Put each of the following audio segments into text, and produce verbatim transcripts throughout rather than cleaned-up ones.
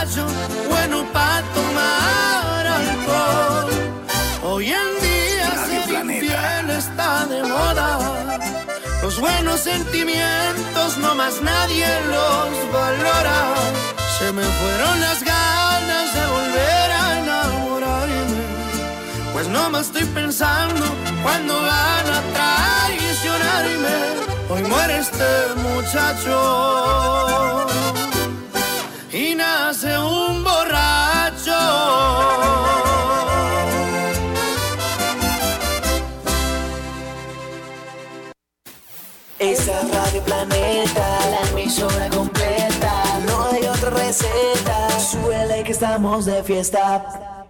borracho, bueno para tomar alcohol. Hoy en día Radio ser Planeta. infiel está de moda. Los buenos sentimientos no más nadie los valora. Se me fueron las ganas de volver a enamorarme, pues no me estoy pensando cuándo van a traicionarme. Hoy muere este muchacho y nace un borracho. Esta es Radio Planeta, la emisora completa. No hay otra receta, suele que estamos de fiesta.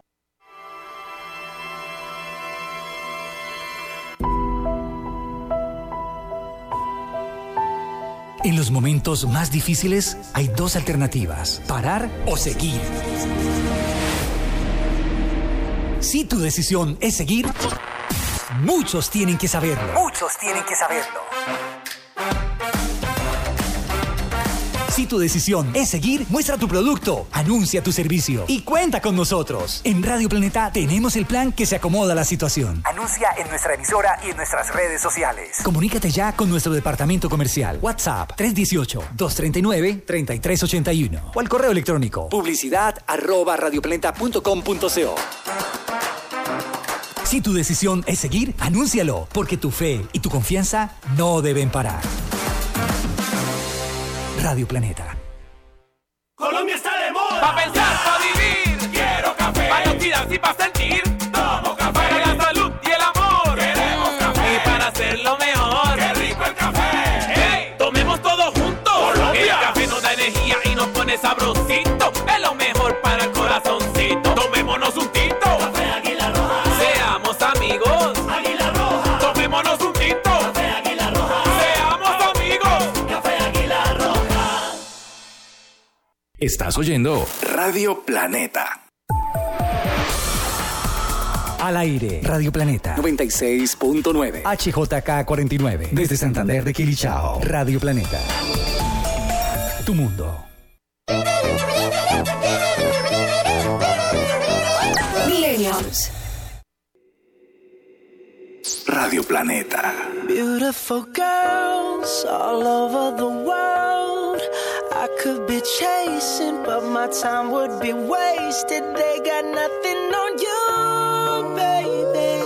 En los momentos más difíciles hay dos alternativas: parar o seguir. Si tu decisión es seguir, muchos tienen que saberlo. Muchos tienen que saberlo. Si tu decisión es seguir, muestra tu producto, anuncia tu servicio y cuenta con nosotros. En Radio Planeta tenemos el plan que se acomoda a la situación. Anuncia en nuestra emisora y en nuestras redes sociales. Comunícate ya con nuestro departamento comercial. WhatsApp tres uno ocho, dos tres nueve, tres tres ocho uno o al correo electrónico publicidad arroba radioplaneta punto com punto co. Si tu decisión es seguir, anúncialo, porque tu fe y tu confianza no deben parar. Radio Planeta. Colombia está de moda. Pa' pensar, pa' vivir. Quiero café. Para activarse y pa' sentir. Tomo café. Para la salud y el amor. Queremos café. Y para hacerlo mejor. Qué rico el café. Hey, tomemos todos juntos. Colombia. El café nos da energía y nos pone sabrosito. Es lo mejor para el corazoncito. Tomémonos un tinto. Café Águila Roja. Seamos amigos. Águila Roja. Tomémonos un tinto. Café Águila Roja. Seamos amigos. Café Águila Roja. Estás oyendo Radio Planeta. Al aire, Radio Planeta noventa y seis punto nueve. H J K cuarenta y nueve. Desde Santander de Quilichao. Radio Planeta. Tu mundo. Millennials. Radio Planeta. Beautiful girls all over the world. I could be chasing, but my time would be wasted. They got nothing on you, baby.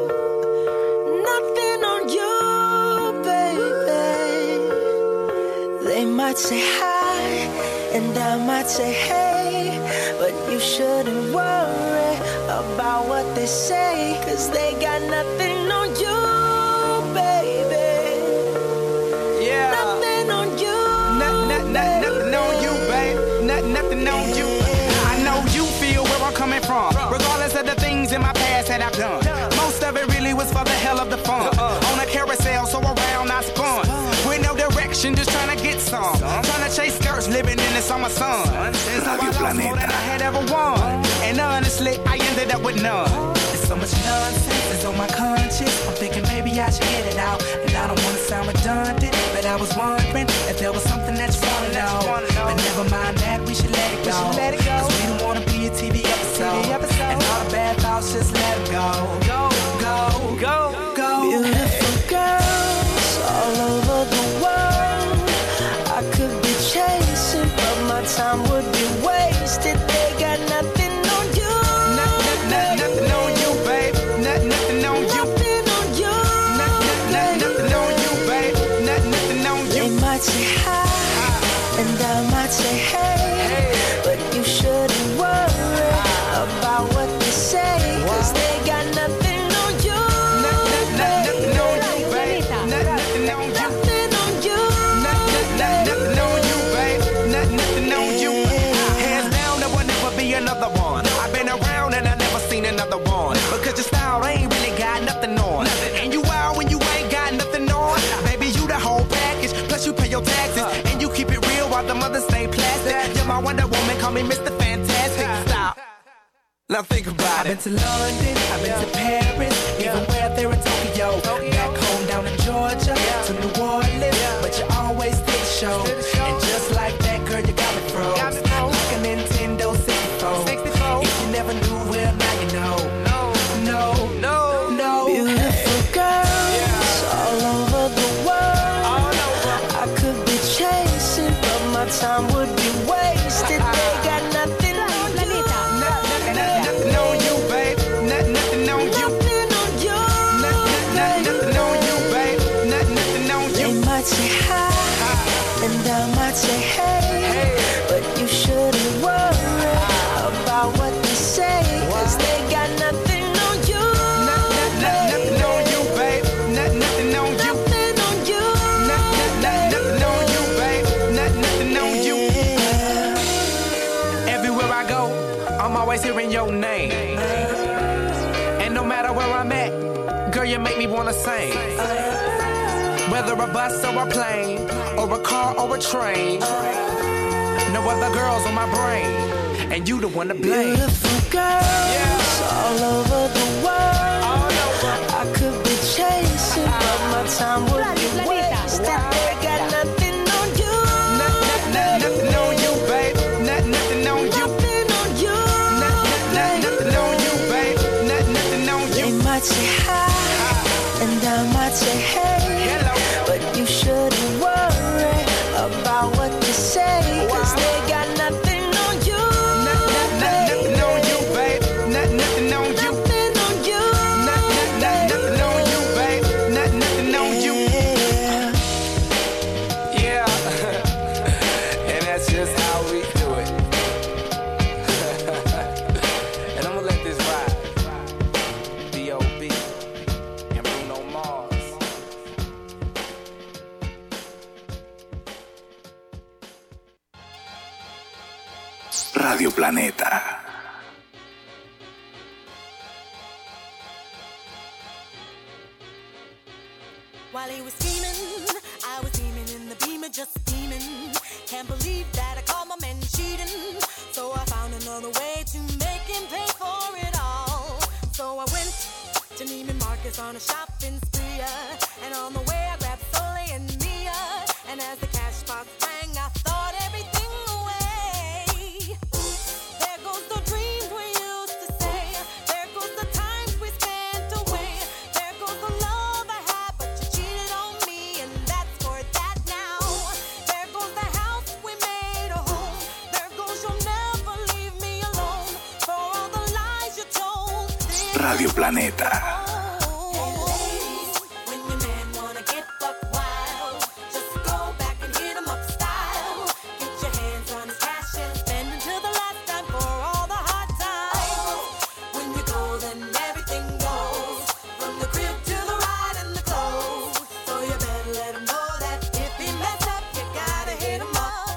Nothing on you, baby. They might say hi, and I might say hey, but you shouldn't worry about what they say, 'cause they got nothing on you, baby. Yeah. Nothing on you. Not, not, not, nothing on you, babe. Not, nothing on you. I know you feel where I'm coming from, regardless of the things in my past that I've done. Most of it really was for the hell of the fun. On a carousel, so around I spun. With no direction, just trying to get some. Trying to chase skirts, living in the summer sun. And so I lost more than I had ever won. And honestly, I ended up with none. There's so much nonsense that's on my conscience. I'm thinking maybe I should get it out. And I don't want to sound redundant, but I was wondering if there was something that you want to know. But never mind that, we should let it go. Cause we don't want to be a T V episode. And all the bad thoughts, just let them go. Go, go, go, go. Beautiful girls all over the world. I could be chasing, but my time would be wasted. They got nothing on you. Not, not, not, nothing on you, babe. Not, nothing on you. Nothing on you. Not, not, not, nothing on you, babe. Not, nothing on you. They might say hi, and I might say hey, but you shouldn't worry about what they say, 'cause they got nothing on you. Not, not, not, nothing on you, babe. Not, nothing on you. Nothing on you. Not, not, not, nothing on you, babe. Not, nothing on you. Hands down, there will never be another one. I've been around and I never seen another one. Because your style ain't really got nothing on. And you out when you ain't got nothing on. Baby, you the whole package. Plus you pay your taxes. And you keep it real while the mothers stay plastic. You're my Wonder Woman, call me Mister Fantastic. Stop. Now think about it. I've been to London, I've been to Paris, even where there in Tokyo. Back home down in Georgia, to New Orleans, but you always did the show. And just like that, girl, you got me froze. Like a Nintendo worry about what they say, cause they got nothing on you. Nothing on you, babe. Nothing on you. Nothing on you. Nothing on you, babe. Nothing on you. Everywhere I go, I'm always hearing your name. And no matter where I'm at, girl, you make me wanna sing. Whether a bus or a plane, or a car or a train, no other girls on my brain, and you the one to blame. Beautiful girls yeah. all over the world. All over. I could be chasing, but my time would be wasted. They got nothing on you. Nothing on you, babe. Nothing on you. Nothing on you. Nothing on you, babe. Nothing on you. They might say hi, and I might say hey. Hello. But you shouldn't worry about what they say, cause they got nothing on you. Nothing on you, babe. Nothing on you. Nothing on you. Nothing on you, babe. Nothing on you. Yeah. And that's just how we do it. And I'm gonna let this ride. B O B and Bruno Mars. Radio Planeta. While he was scheming, I was steaming in the beamer, just steaming. Can't believe that I caught my man cheating. So I found another way to make him pay for it all. So I went to Neiman Marcus on a shopping spree. And on the way I grabbed Soleil and Mia. And as the cash box rang, I thought everything away. There goes the dreams we used to say. There goes the times we spent away. There goes the love I had, but you cheated on me, and that's for that now. There goes the house we made a home. There goes you'll never leave me alone. For all the lies you told. Radio Planeta. When your man wanna get buck wild, just go back and hit him up style. Get your hands on his cash and spend until the last time for all the hard times. When you go, then everything goes, from the crib to the ride and the clothes. So you better let him know that if he mess up, you gotta hit him up.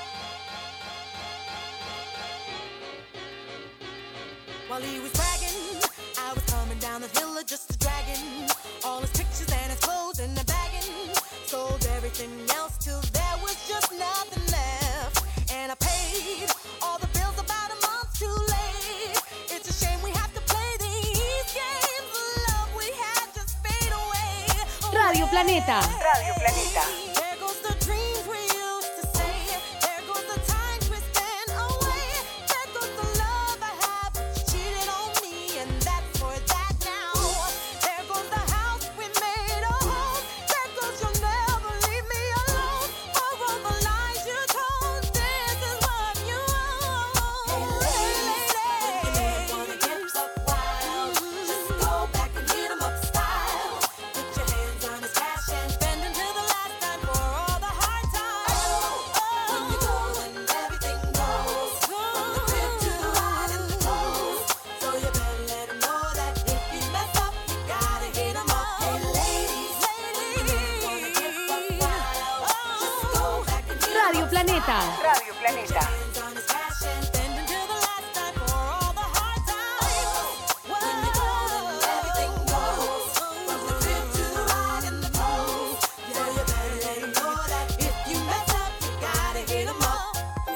While he was bragging, I was coming down the hill just a dragging all his pictures and his clothes in the bagging. Sold everything else till there was just nothing left. And I paid all the bills about a month too late. It's a shame we have to play these games. The love we had just fade away. Radio Planeta. Radio Planeta. There goes the dreams we used to say. There goes the times we spent away. There goes the love I had, but you cheated on me, and that's for that now. There goes the house we made a home. There goes you'll never leave me alone. For all the lies you told, this is what you owe. Hey, lady. When your man wanna get buck wild, just go back and hit him up style. Get your hands on his cash and spend until the last time for all the hard times. When you go, then everything goes, from the crib to the ride and the clothes. So you better let him know that if he mess up, you gotta hit him up. Hey ladies, ladies, wanna get buck wild, just go back and hit him Radio up Planeta. style. Radio Planeta. Hands on his cash and spend until the last time for all the hard times. When you go, then everything goes, from the crib to the ride and the clothes. So you better let him know that if you mess up, you gotta hit him up.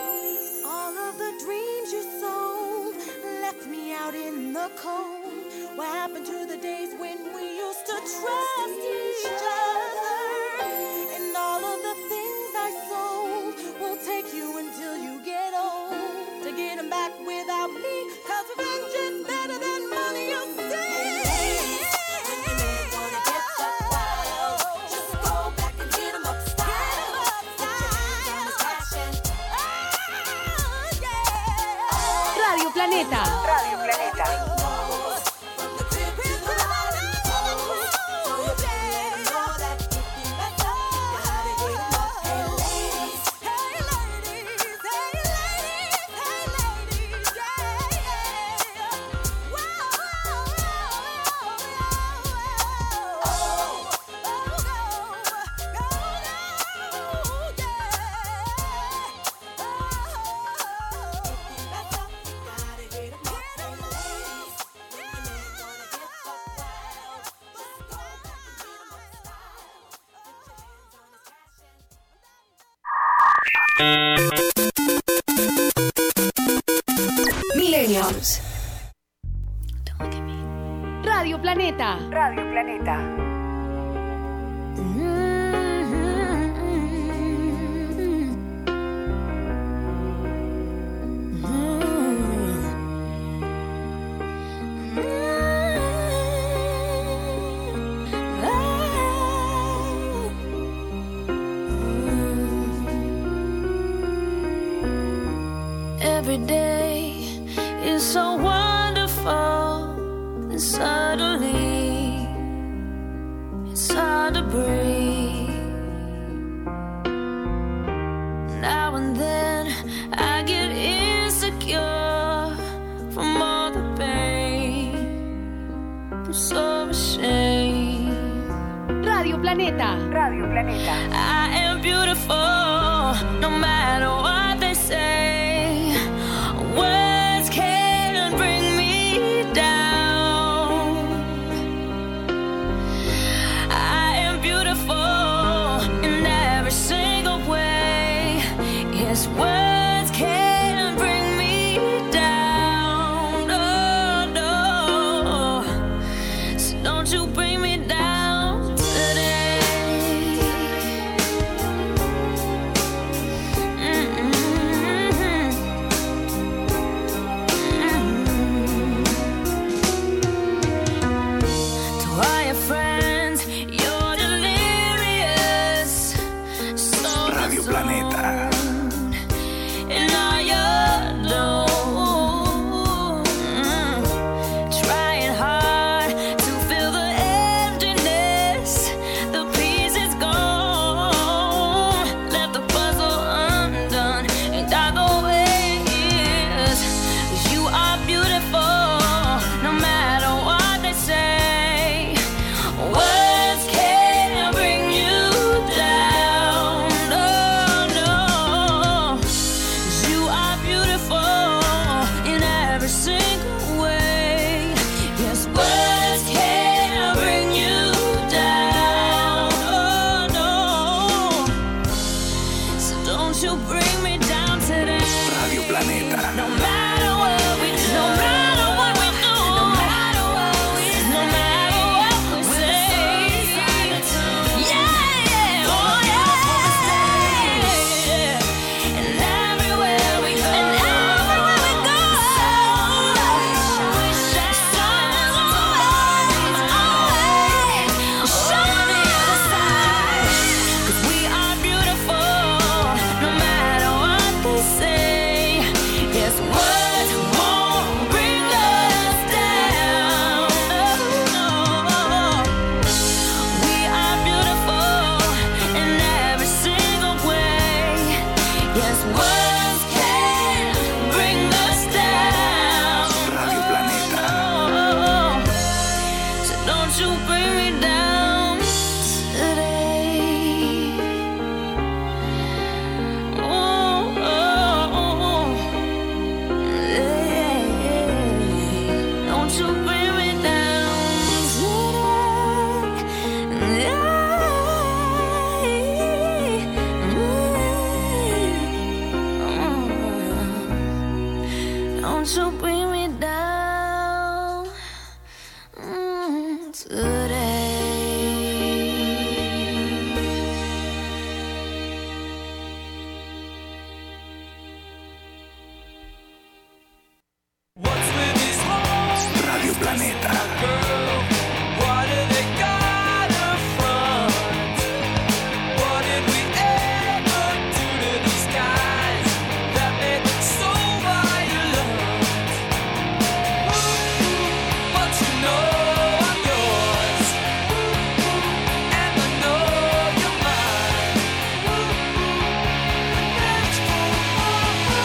All of the dreams you sold left me out in the cold. What happened to the days when we used to trust each other? And all of the things I sold will take you until you get old to get them back without me. Cause revenge is better than money, you see. When your man wanna get buck wild, just go back and hit him up style. Get your hands on his cash and ah, yeah. Radio Planeta. Radio Planeta. From the crib to the ride and the clothes. So you better let him know that if he mess up, you gotta hit him up. Hey ladies, hey ladies, hey ladies, hey News. Radio Planeta. Radio Planeta. Every day is so wonderful, and suddenly it's hard to breathe. Now and then I get insecure from all the pain. I'm so ashamed. Radio Planeta. Radio Planeta. I am beautiful, no matter what they say. Words can't bring me down. I am beautiful in every single way. Yes, words can't bring me down. No, no. So don't you bring me down today.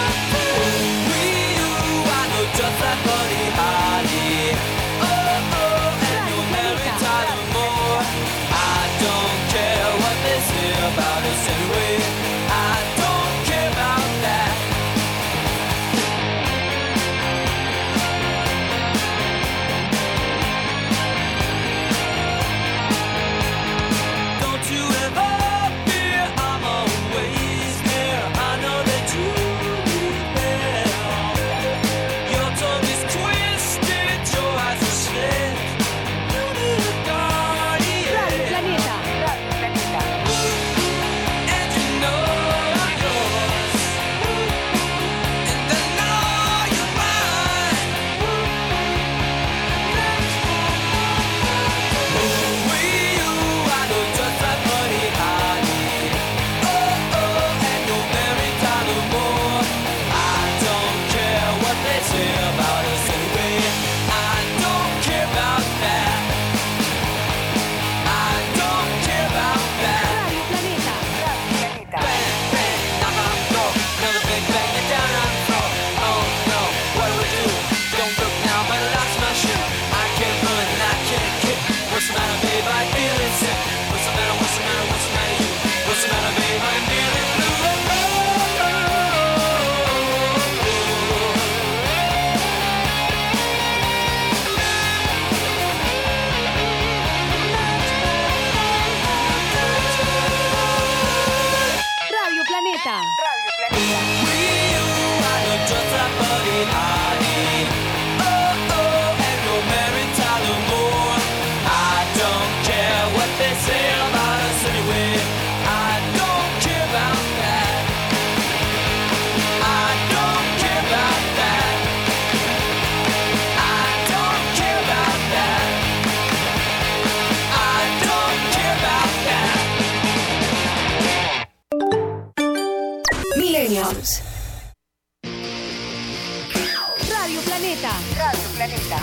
Just like Buddy Holly. Oh, oh. Planeta. Radio Planeta.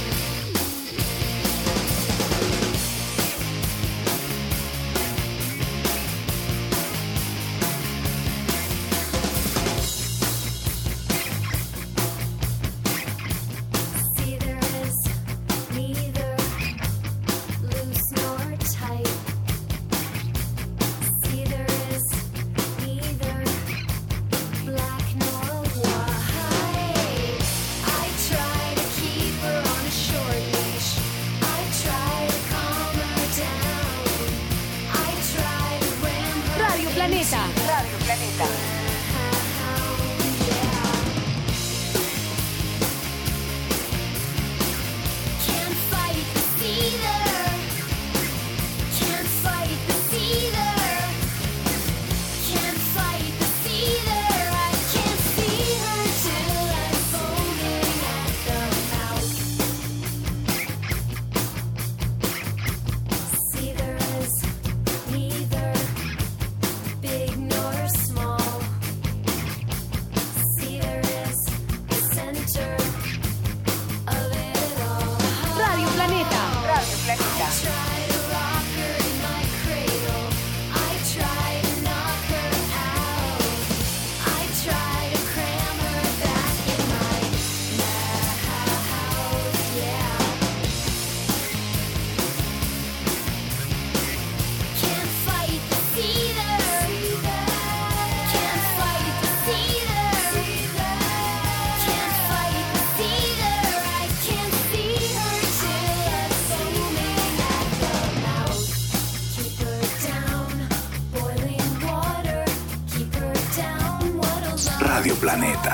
Planeta. Radio Planeta. Radio Planeta.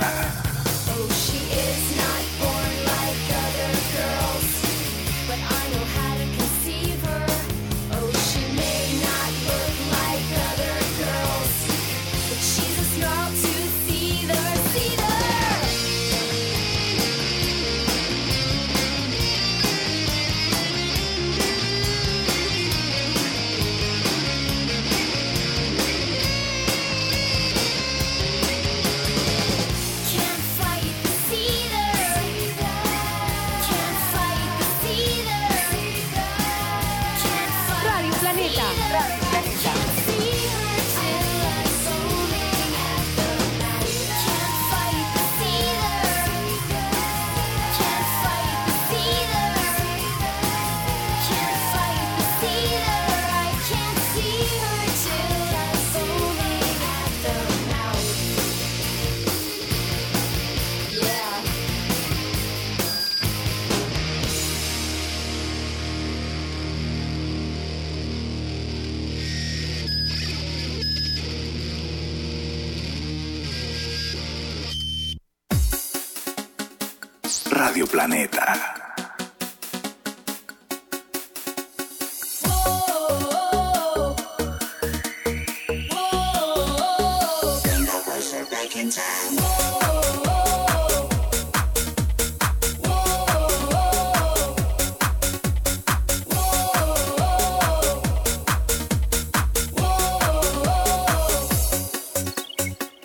Radio Planeta.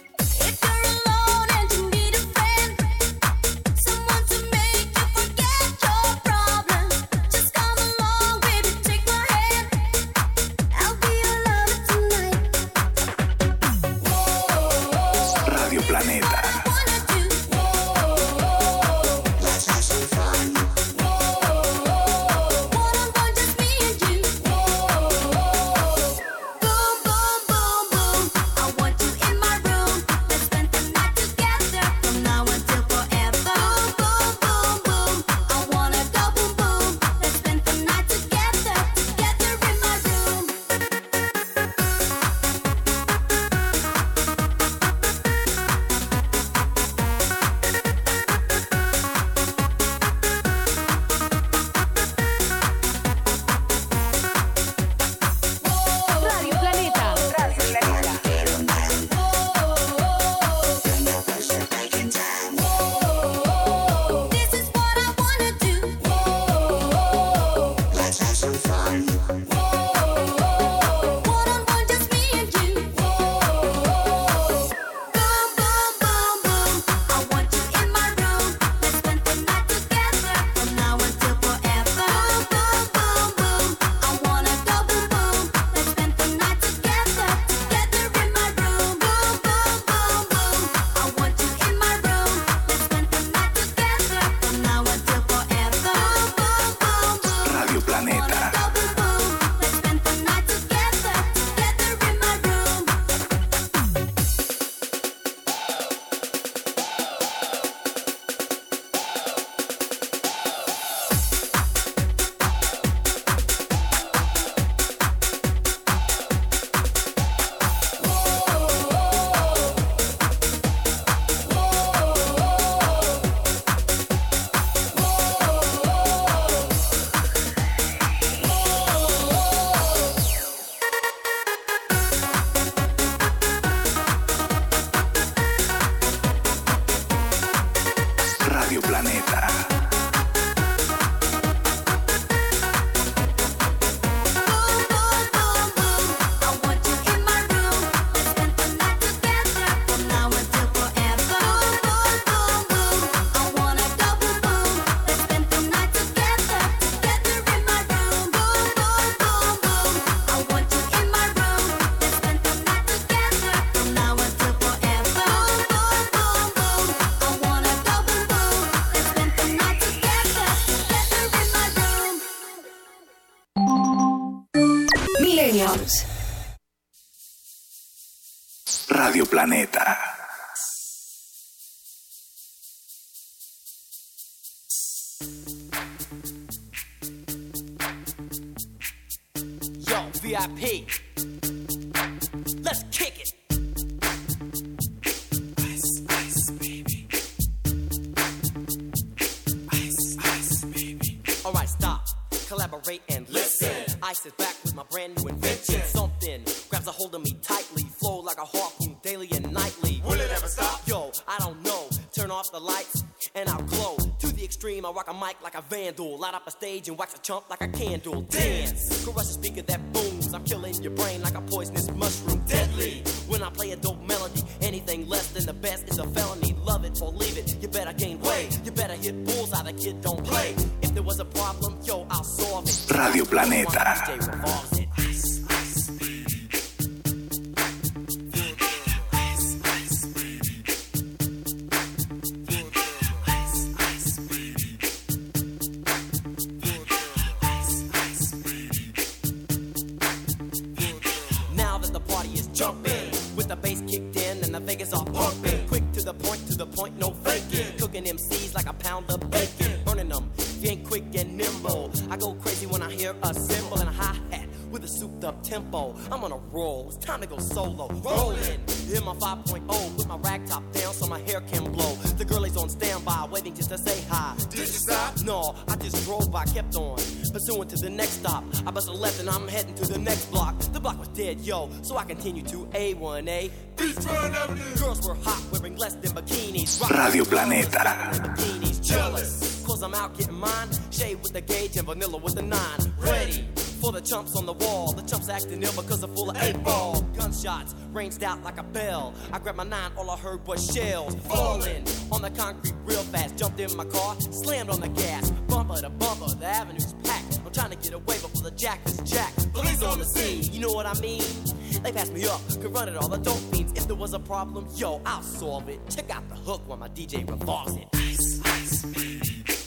If you're alone and you need a friend, someone to make you forget. Radio Planeta. Radio Planeta. Yo, V I P. Let's kick it. Ice, ice, baby. Ice, ice, baby. All right, stop. Collaborate and listen. Ice is back with my brand new invention. Something grabs a hold of me tightly. Flow like a harpoon daily and nightly. Will it ever stop? Yo, I don't know. Turn off the lights and I'll glow. To the extreme, I rock a mic like a vandal. Light up a stage and wax a chump like a candle. Dance, crush a speaker that booms. I'm killing your brain like a poisonous mushroom. Deadly, when I play a dope melody. Anything less than the best is a felony. Love it or leave it, you better gain weight. You better hit bullseye, the kid don't play. If there was a problem, yo, I'll solve it. Radio Planeta. Vegas are pumping, quick to the point, to the point, no faking. Cooking M Cs like a pound of bacon, burning them. If you ain't quick and nimble, I go crazy when I hear a cymbal and a hi-hat with a souped-up tempo. I'm on a roll, it's time to go solo. Rolling, hit my five point oh, put my rag top down so my hair can blow. The girlie's on standby, waiting just to say hi. Did you stop? No, I just drove by, kept on, pursuing to the next stop. I bust a left and I'm heading to the next block. The block was dead, yo, so I continue to A one A. Girls were hot, wearing less than bikinis. Radio Planeta. Bikinis, jealous, cause I'm out getting mine. Shade with the gauge and vanilla with the nine. Ready for the chumps on the wall. The chumps acting ill because they're full of eight ball. Gunshots ranged out like a bell. I grabbed my nine, all I heard was shells falling on the concrete real fast. Jumped in my car, slammed on the gas. Bumper to bumper, the avenue's packed. I'm trying to get away before the jack is jacked. Police on the scene, you know what I mean? They passed me up, could run it all the dope fiends. If there was a problem, yo, I'll solve it. Check out the hook while my D J revolves it. Ice, ice, baby.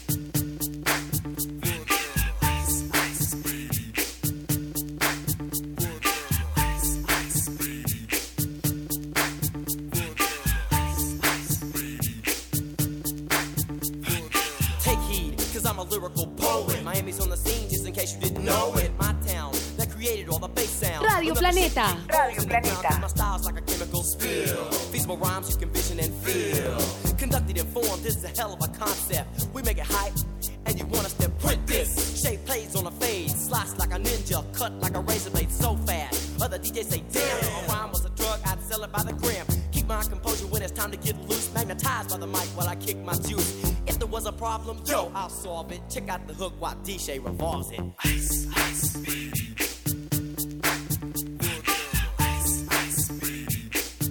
I'm a lyrical poet. Miami's on the scene, just in case you didn't know it. My town that created all the bass sound. Radio Planeta. Radio Planeta. My style's like a chemical spill. Feasible rhymes you can vision and feel. Conducted in form, this is a hell of a concept. We make it hype, and you want us to print this. Shape plays on a fade, slice like a ninja, cut like a razor blade so fast. Other D Js say, damn, if a rhyme was a drug, I'd sell it by the gram. Keep my composure when it's time to get loose. Magnetized by the mic while I kick my juice. If there was a problem, yo, I'll solve it. Check out the hook while D J revolves it. Ice, ice, baby. Ice, ice, baby.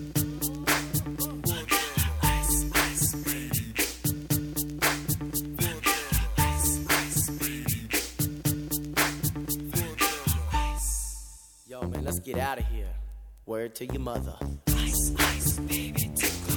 Ice, ice, baby. Ice, ice, baby. Yo, man, let's get out of here. Word to your mother. Ice, ice, baby, to go.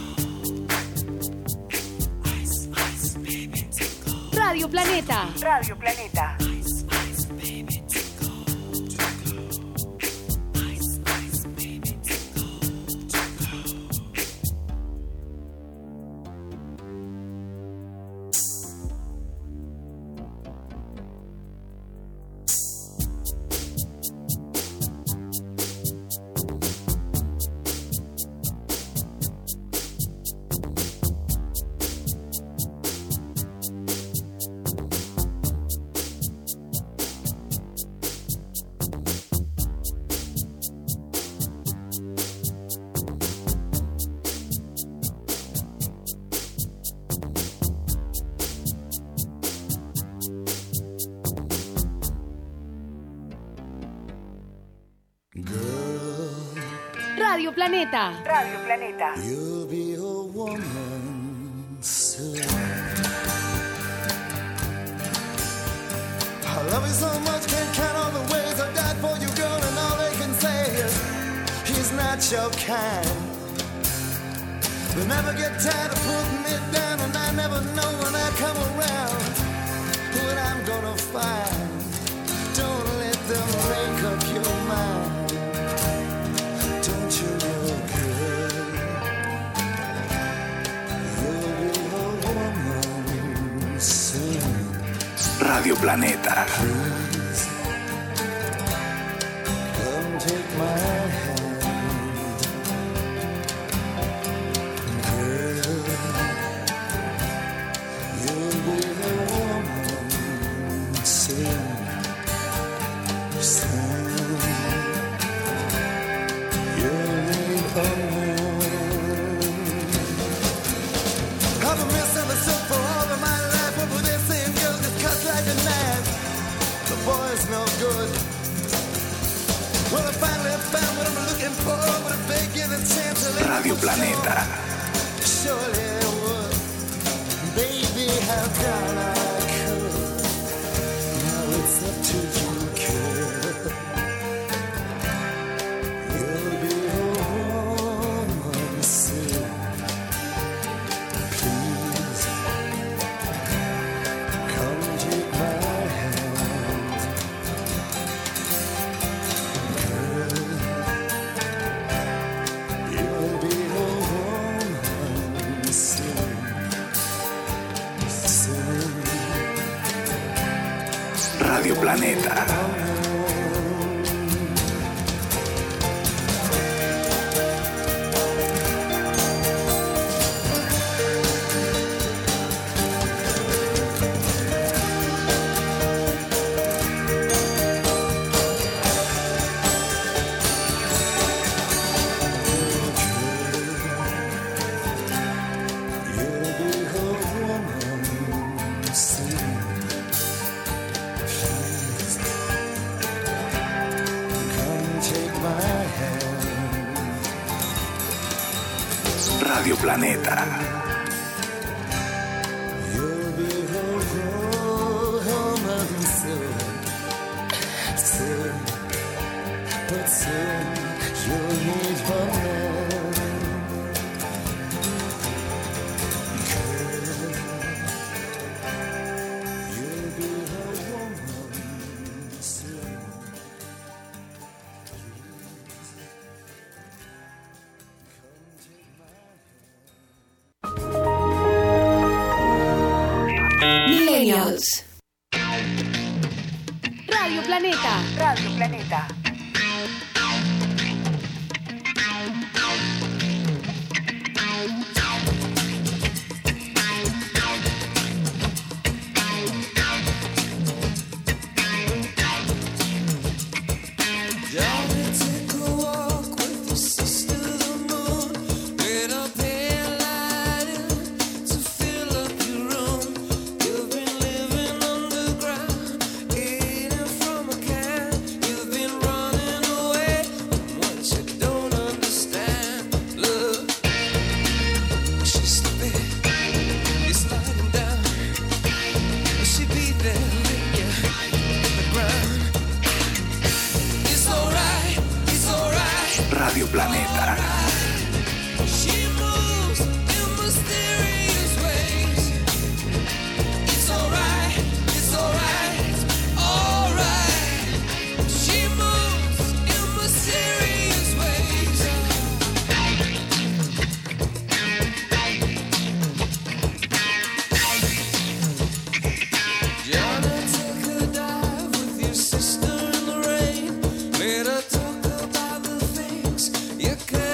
Ice, ice, baby, to go. Radio Planeta. Radio Planeta. Ice, ice, baby, to go. To go. Ice, ice, baby, to go. To go. Radio Planeta. Radio Planeta. You'll be a woman soon. I love you so much, can't count all the ways I died for you, girl, and all they can say is he's not your kind. They never get tired of putting me down, and I never know when I come around what I'm gonna find. Don't let them make up your mind. Don't you know, girl, you'll be a woman soon. Radio Planeta. Please, come take my hand, girl. You'll be a woman soon. Soon, you'll need a woman. I've been misunderstood for all of my life. What were they saying, girl? Just cut like a knife. The boy's no good. Well, I finally found what I'm looking for, but if they give a chance to let Radio me Planeta. show, surely I would. Baby, how can I could? Now it's up to you, girl. You'll be a woman soon. Please, come take my hand, girl. You'll be a woman soon. Soon. Radio Planeta. You'll be a woman soon. Please, come take my hand. Radio Planeta. You'll be a woman soon. Soon, but soon you'll need a man. Girl, you'll be a woman soon. Millennials. Radio Planeta. Radio Planeta. Radio Planeta. She moves in mysterious ways. It's alright, it's alright, it's alright. She moves in mysterious ways. Johnny, take a dive with your sister in the rain. Made her talk about the things you can.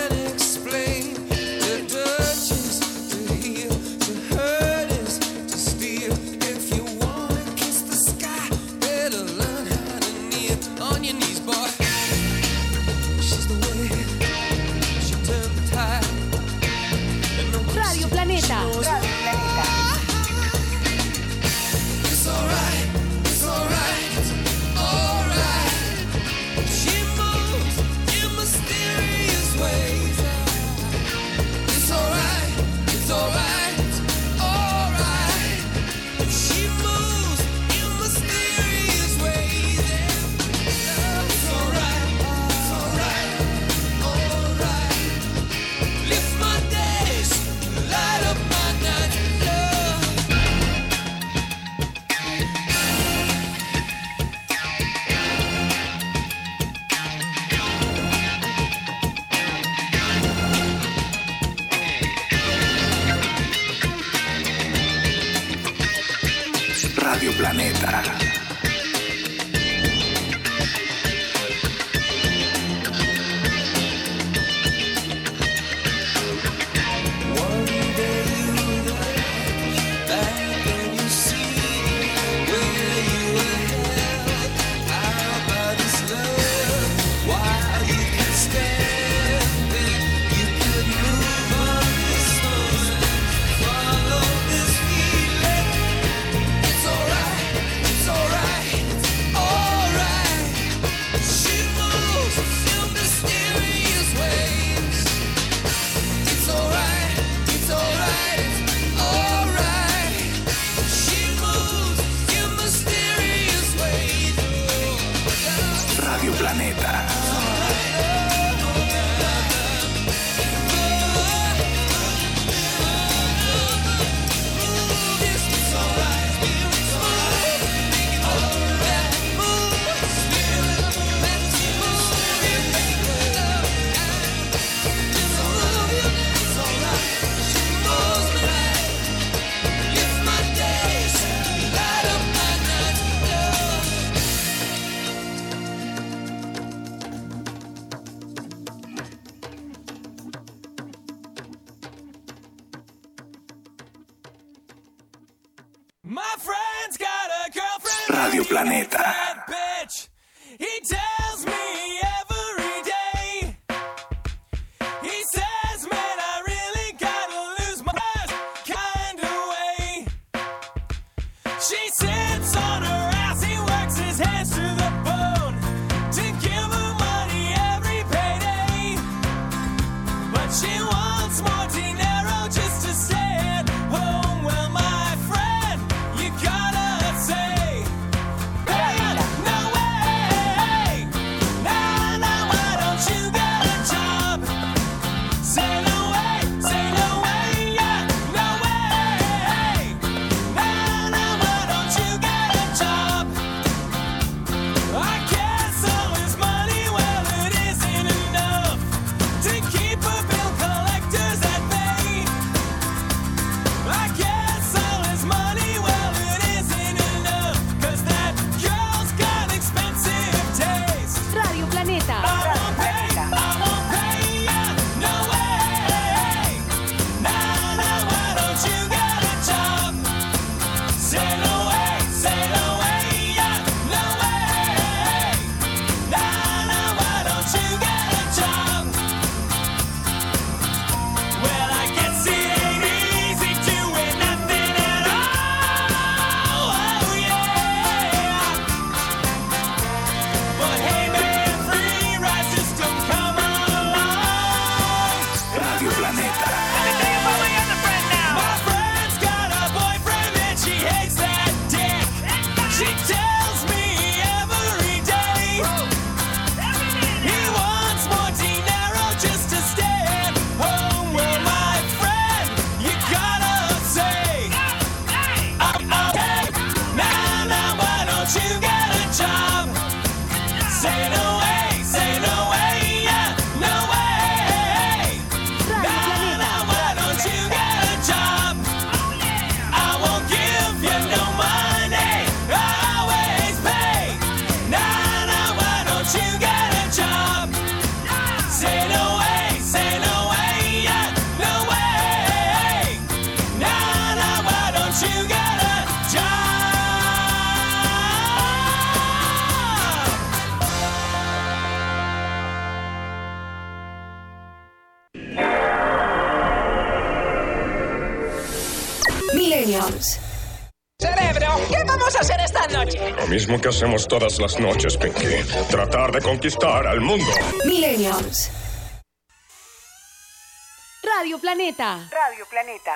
Radio Planeta. Radio Planeta. Cerebro, ¿qué vamos a hacer esta noche? Lo mismo que hacemos todas las noches, Pinky. Tratar de conquistar al mundo. Millennials. Radio Planeta. Radio Planeta.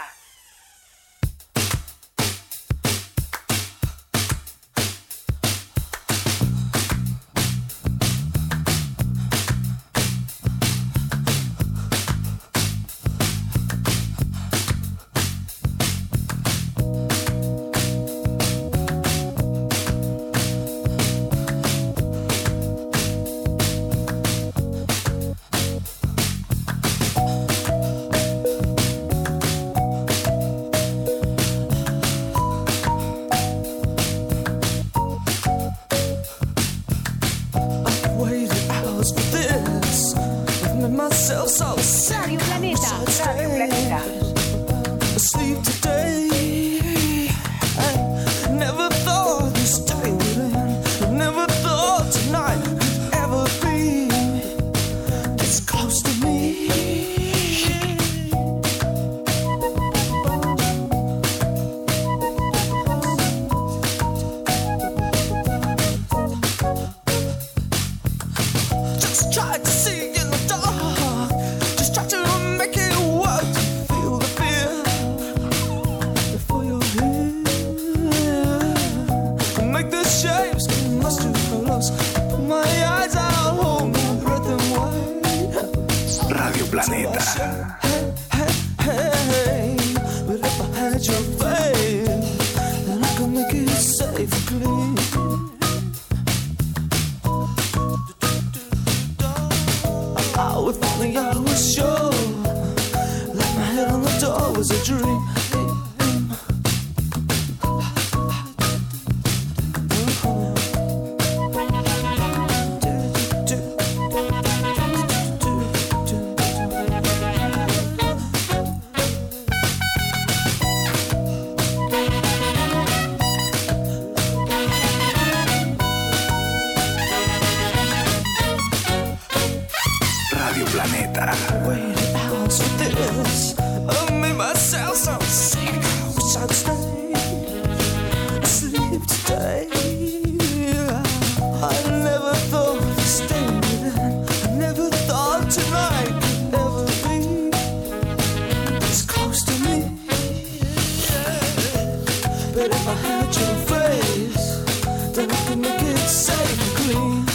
But if I had your face, then I could make it safe and clean.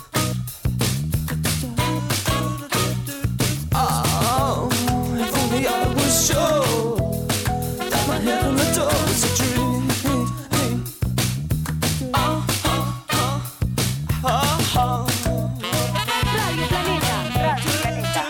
Oh, if only I was sure that my head on the door was a dream. Oh, oh, oh, oh, oh. Radio Planeta. Radio Planeta.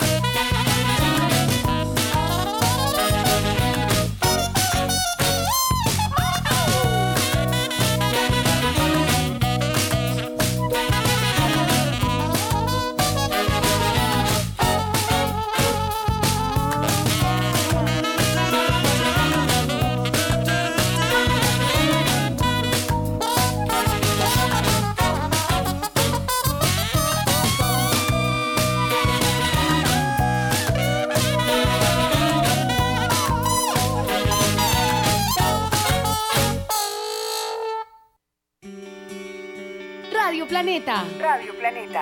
Radio Planeta. Radio Planeta.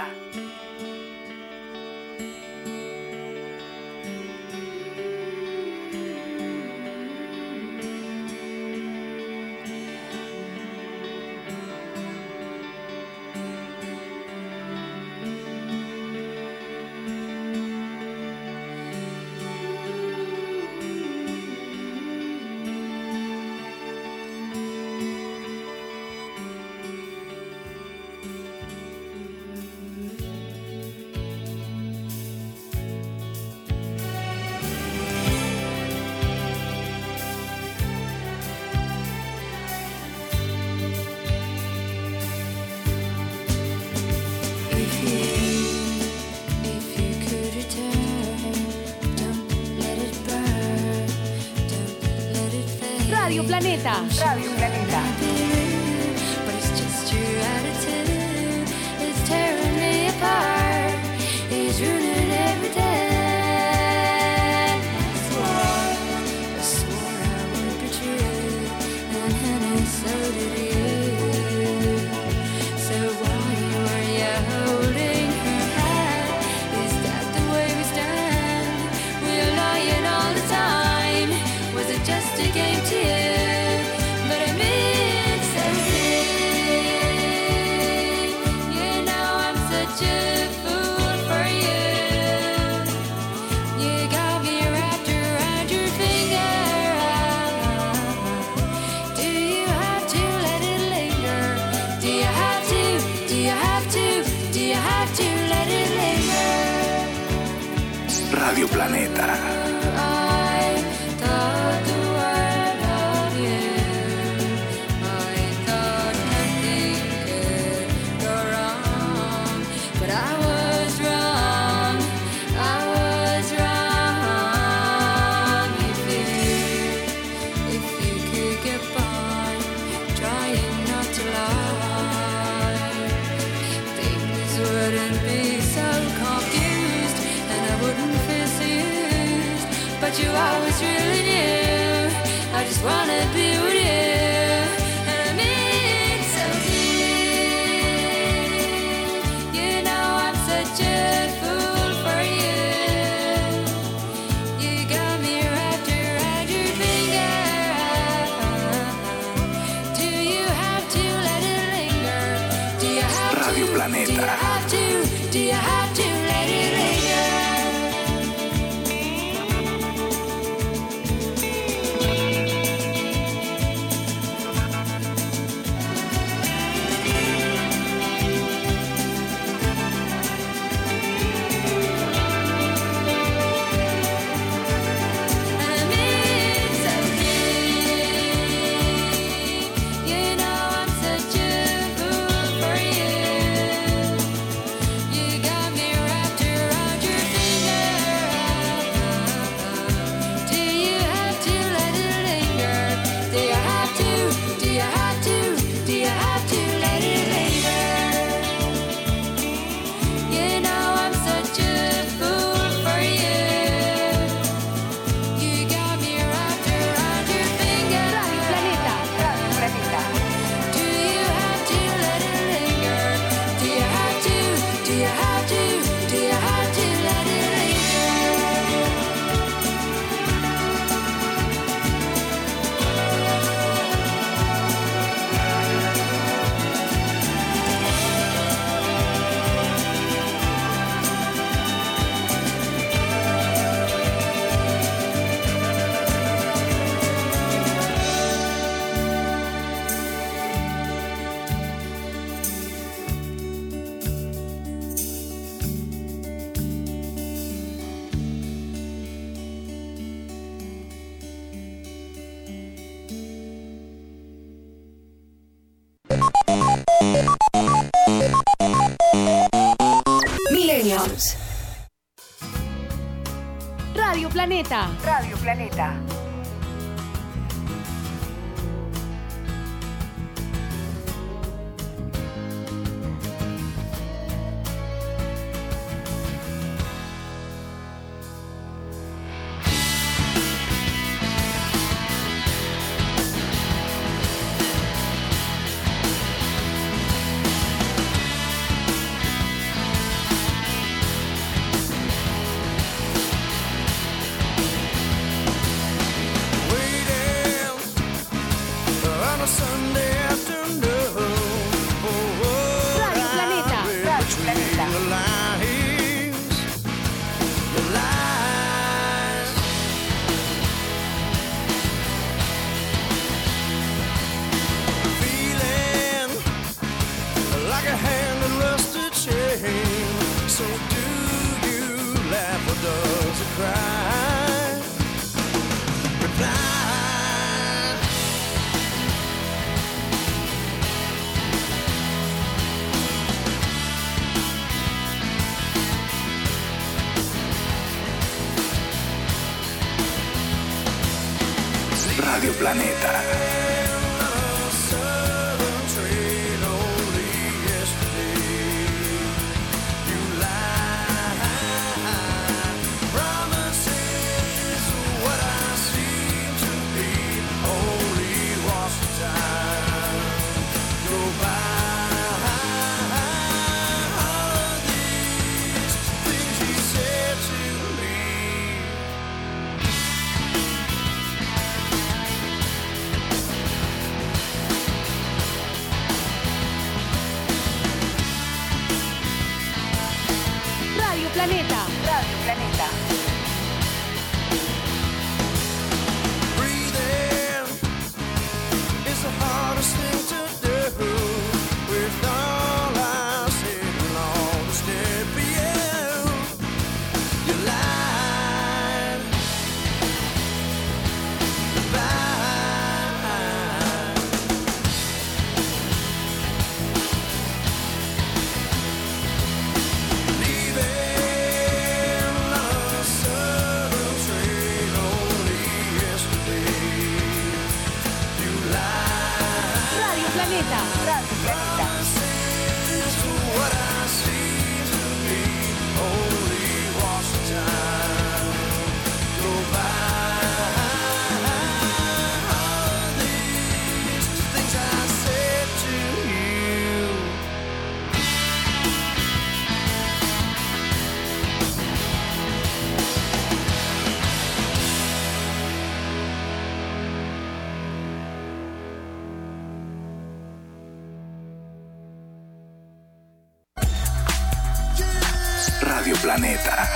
Radio Planeta. Radio Planeta. But it's just your attitude. It's tearing me apart. It's ruining everything. I swore, I swore I would be true. And honey, so did you. So why were you holding her hand? Is that the way we stand? We're lying all the time. Was it just a game to you? But I mean so deep. You know I'm such a fool for you. You got me wrapped around your finger. Do you have to let it linger? Do you have to? Do you have to? Do you have to let it linger? Radio Planeta. I thought the world of you. I thought nothing could go wrong, but I was wrong. I was wrong. If you, if you could get by, trying not to lie, things wouldn't be so confused, and I wouldn't feel so used. But you always really knew I just wanna be with you. And I mean so deep. You know I'm such a fool for you. You got me wrapped around your finger. Do you have to let it linger? Do you have to? Radio Do you Planeta. have to? Do you have to let it linger? You got me Planeta. Radio Planeta. Radio Planeta. Planeta. Radio Planeta. Breathing is the hardest thing to do. With all I said long to stay for you. You lied. Goodbye. Radio Planeta.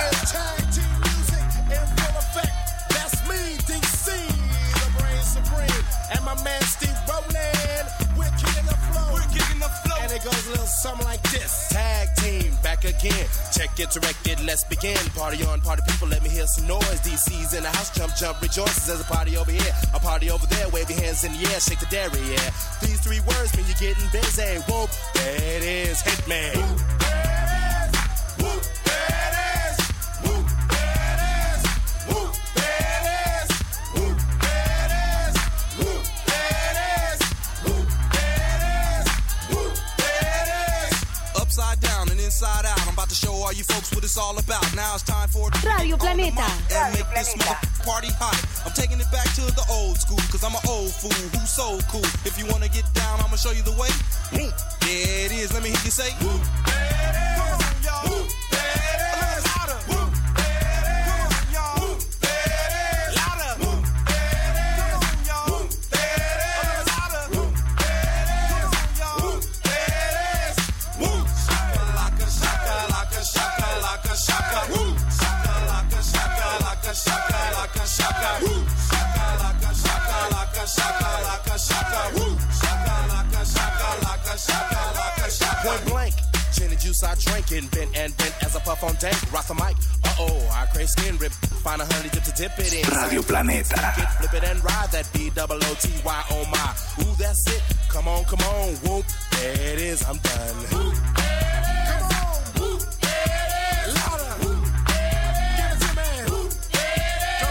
Goes a little something like this. Tag team back again. Check it, direct it, let's begin. Party on, party people, let me hear some noise. D C's in the house, jump, jump, rejoices. There's a party over here, a party over there. Wave your hands in the air, shake the dairy, yeah. These three words mean you're getting busy. Whoop, there it is, Hitman. Whoop, there it is. Whoop, there it is. Whoop, there it is. Whoop, there it is. Whoop, there it is. Whoop, there it is. Whoop, there it is. Whoop. Upside down and inside out. I'm about to show all you folks what it's all about. Now it's time for Radio Planeta. And make this mother party hot. I'm taking it back to the old school, cause I'm an old fool who's so cool. If you wanna get down, I'ma show you the way. Whoop. There it is, let me hear you say whoop. There it is. Come on, y'all. Whoop. There it is. Louder. Whoop. There it is. Come on, y'all. Whoop. There it is. Louder. Whoop. There it is. Come on, y'all. Whoop. There it is. Louder. Whoop. There it is. Come on, y'all. Whoop. There it is. Whoop. Shaka-laka, shaka-laka, shaka-laka, shaka. Whoop. Shaka-laka, shaka-laka, shaka-laka, shaka. Whoop. Shaka-laka, shaka-laka, shaka-laka, shaka. Whoop. Shaka-laka, shaka-laka, shaka-laka, shaka. Point blank. Gin and juice I drink and bent and bent as I puff on dank. Rock the mic. Uh-oh, I crave skin rip. Find a honey dip to dip it in. Radio Planeta. Get, flip it and ride that B O O T Y, oh my. Ooh, that's it. Come on, come on. Whoop. There it is, I'm done. Whoop. Come on. Whoop. Louder. Whoop. Give it to me. Whoop.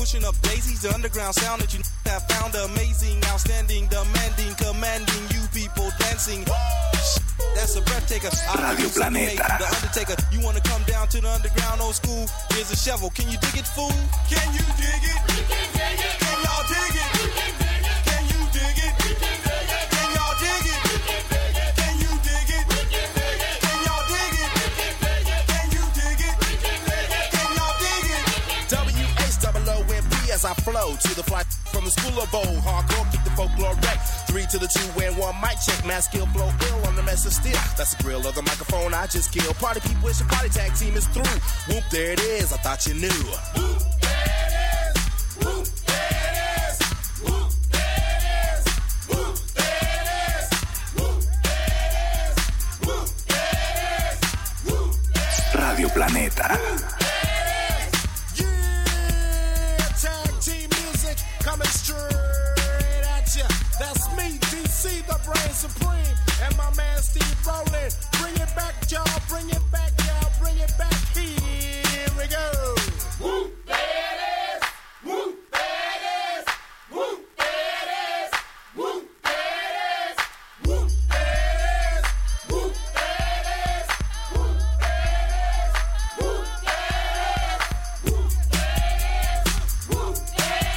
pushing up daisies, the underground sound that you have found amazing, outstanding, demanding, commanding you people dancing. That's a breathtaker. Radio Planeta. The Undertaker, you wanna come down to the underground old school? Here's a shovel. Can you dig it, fool? Can you dig it? We can dig it. Can y'all dig it? We can dig it. Can you dig it? We can dig it. Can y'all dig it? We can dig it. Can you dig it? We can dig it. Can y'all dig it? We can dig it. Can you dig it? We can dig it. Can y'all dig it? W H double O M P as I flow to the fly from the school of old. Hardcore, keep the folklore wreck. Three to the two and one mic check. Mass skill blow ill on the mess of steel. That's the grill of the microphone I just killed. Party people, it's your party tag team is through. Whoop, there it is. I thought you knew. Whoop, there it is. Whoop, there it is. Whoop, there it is. Whoop, there it is. Whoop, there it is. Whoop, there it is. Whoop, there it is. Radio Planeta. Coming straight at ya. That's me, D C, the brain supreme. And my man Steve Rowland. Bring it back, y'all. Bring it back, y'all. Bring it back. Here we go. Whoop, there it is. Whoop, there it is. Whoop, there it is. Whoop, there it is. Whoop, there it is. Whoop, there it is. Whoop, there it is. Whoop, there it is. Whoop, there it is. Whoop, there it is.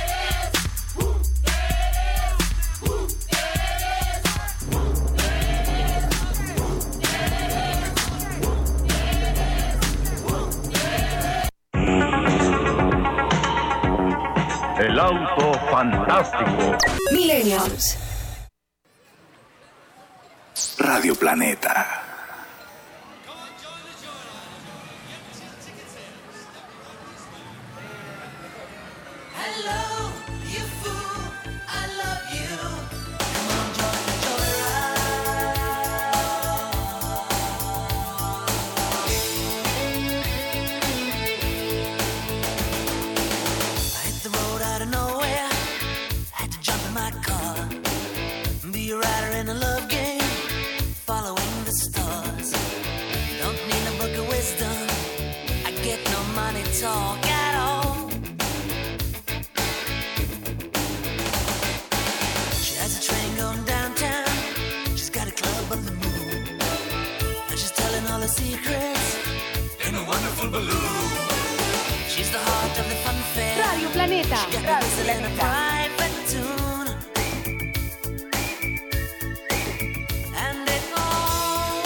El auto fantástico. Millennials. Radio Planeta. Hello, you fool, I love you. Come on, join the joyride. I hit the road out of nowhere, had to jump in my car, be a rider in a love game, following the stars. Don't need a book of wisdom, I get no money talk at all. All the secrets in a wonderful balloon. She's the heart of the fun fair. Radio Planeta. She got the whistle and a private tune. And it all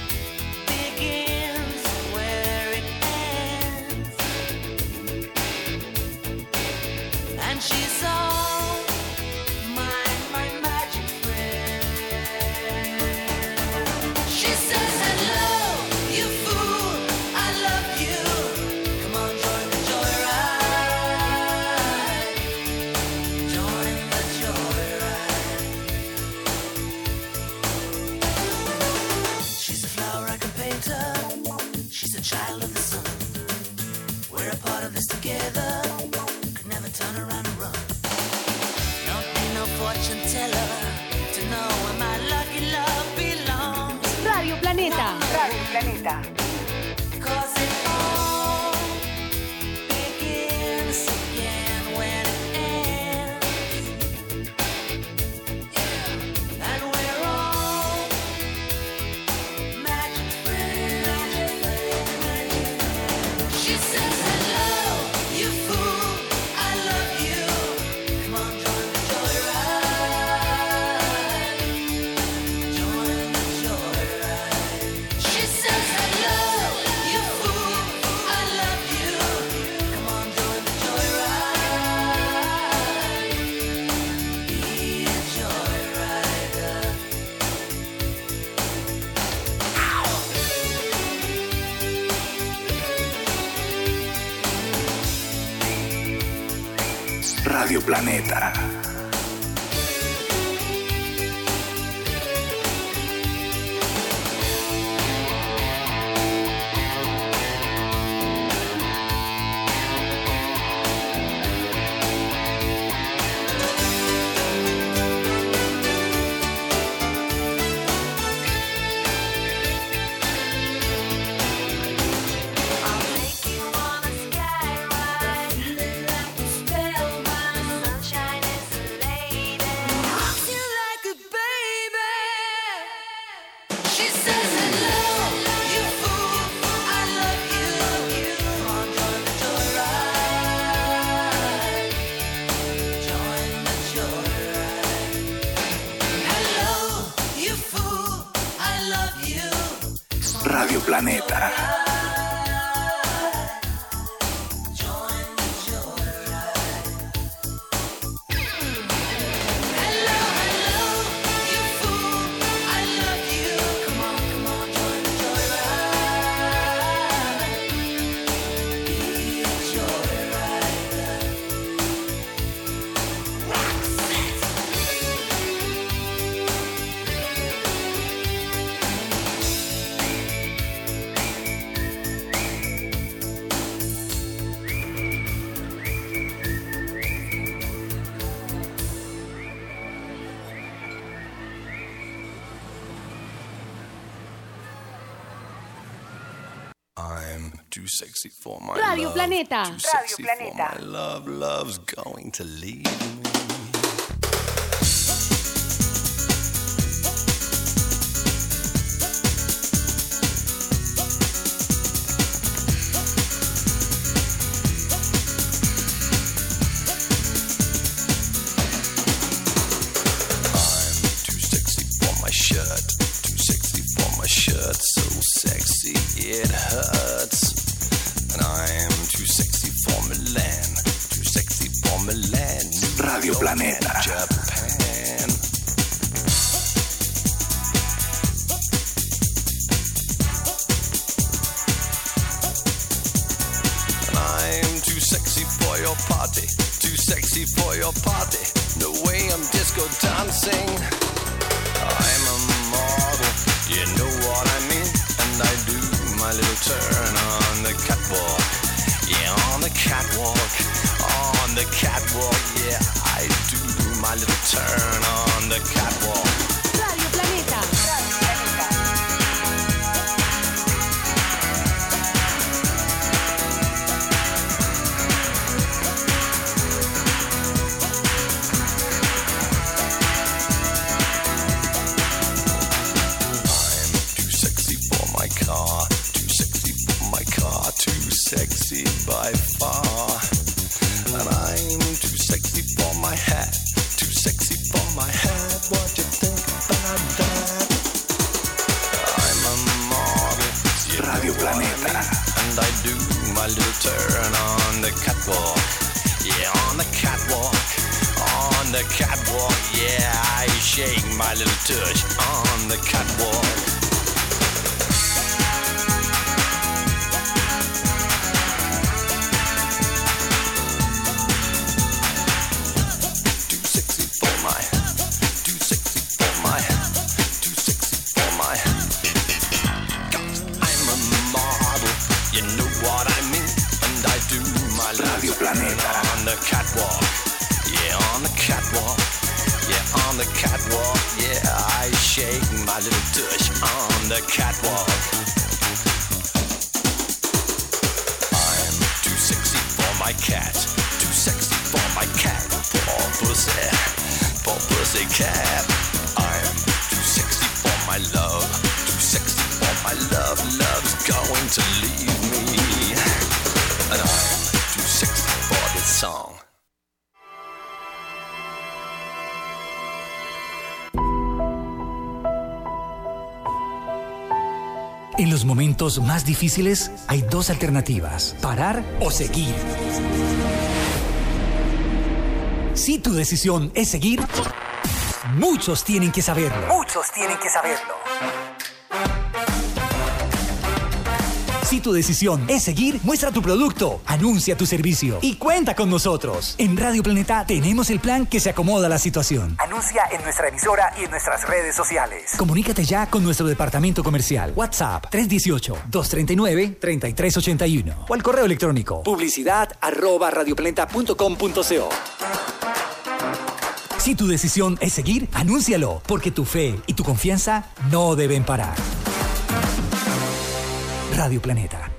begins where it ends. And she's all my, my magic friend. She says hello. Child of the sun, we're a part of this together. Could never turn around and run. Don't need no fortune teller to know where my lucky love belongs. Radio Planeta. Radio Planeta. Cause it all begins again when it ends. Yeah. And we're all magic friends. She says hello, you fool, I love you. Come on, join the joyride. Join the joyride. She says hello, you fool, I love you. Come on, join the joyride. Be a joyrider. Radio Planeta. I'll take you on a skyride, feeling like a spell. Planeta. Too sexy for my Radio love. Planeta. Too sexy for my love. Love's going to leave me. I'm too sexy for my shirt. Too sexy for my shirt. So sexy it hurts. And I'm too sexy for Milan, too sexy for Milan, Radio Planeta. Japan. And I'm too sexy for your party, too sexy for your party. No way I'm disco dancing. I'm a model, you know what I mean, and I do my little turn on the catwalk, yeah, on the catwalk, on the catwalk, yeah, I do my little turn on the catwalk. Radio Planeta. Sexy by far, and I'm too sexy for my hat, too sexy for my hat. What you think about that? I'm a model, you Radio know what I Planeta. mean, and I do my little turn on the catwalk, yeah, on the catwalk, on the catwalk, yeah, I shake my little tush on the catwalk. Radio Planeta. On the catwalk, yeah, on the catwalk, yeah, on the catwalk, yeah, I shake my little tush on the catwalk. I'm too sexy for my cat, too sexy for my cat, poor pussy, poor pussy cat. I'm too sexy for my love, too sexy for my love, love's going to leave me, and I'm too sexy for this song. En los momentos más difíciles hay dos alternativas: parar o seguir. Si tu decisión es seguir, muchos tienen que saberlo. Muchos tienen que saberlo. Si tu decisión es seguir, muestra tu producto, anuncia tu servicio y cuenta con nosotros. En Radio Planeta tenemos el plan que se acomoda a la situación. Anuncia en nuestra emisora y en nuestras redes sociales. Comunícate ya con nuestro departamento comercial. WhatsApp tres uno ocho, dos tres nueve, tres tres ocho uno o al correo electrónico publicidad arroba radioplaneta punto com punto co. Si tu decisión es seguir, anúncialo, porque tu fe y tu confianza no deben parar. Radio Planeta.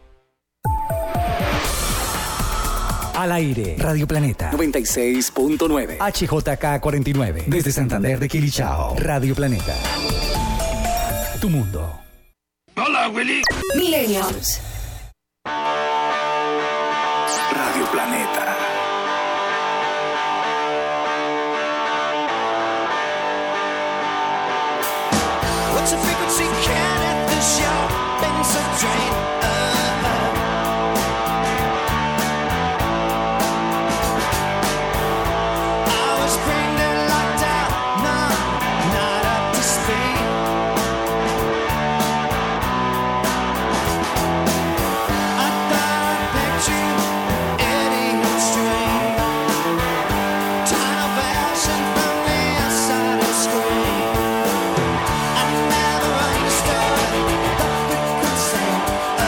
Al aire, Radio Planeta noventa y seis punto nueve, H J K cuarenta y nueve, desde Santander de Quilichao. Radio Planeta. Tu mundo. Hola, Willy. Millennials. Radio Planeta. What's a frequency cat at the shop? Been so strain. Uh-huh. I was framed and locked out, no, not up to speed. I thought I picked you, Eddie Stream. Tunnel passion from the outside of screen. I never understood the frequency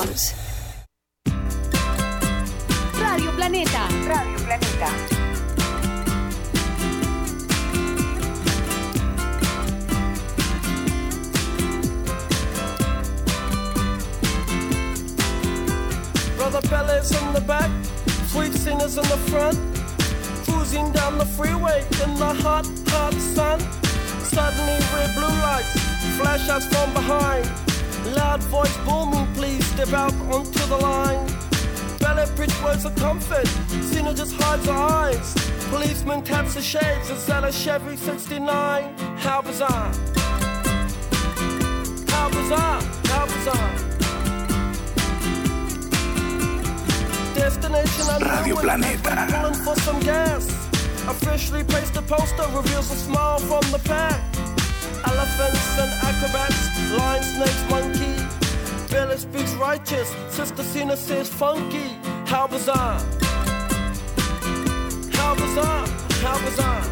Millennials. Radio Planeta. Radio Planeta. Brother Bellas in the back, sweet singers in the front, cruising down the freeway in the hot, hot sun. Suddenly red blue lights flash us from behind. Loud voice booming, please step out onto the line. Ballet bridge words of comfort, Cena just hides her eyes. Policeman taps the shades, is that a Chevy sixty-nine? How bizarre, how bizarre, how bizarre. Destination Radio Planeta. Pulling for some gas. Officially placed a poster, reveals a smile from the pack. Elephants and acrobats, lion, snakes, monkey. Billy speaks righteous, Sister Cena says funky. How bizarre, how bizarre, how bizarre.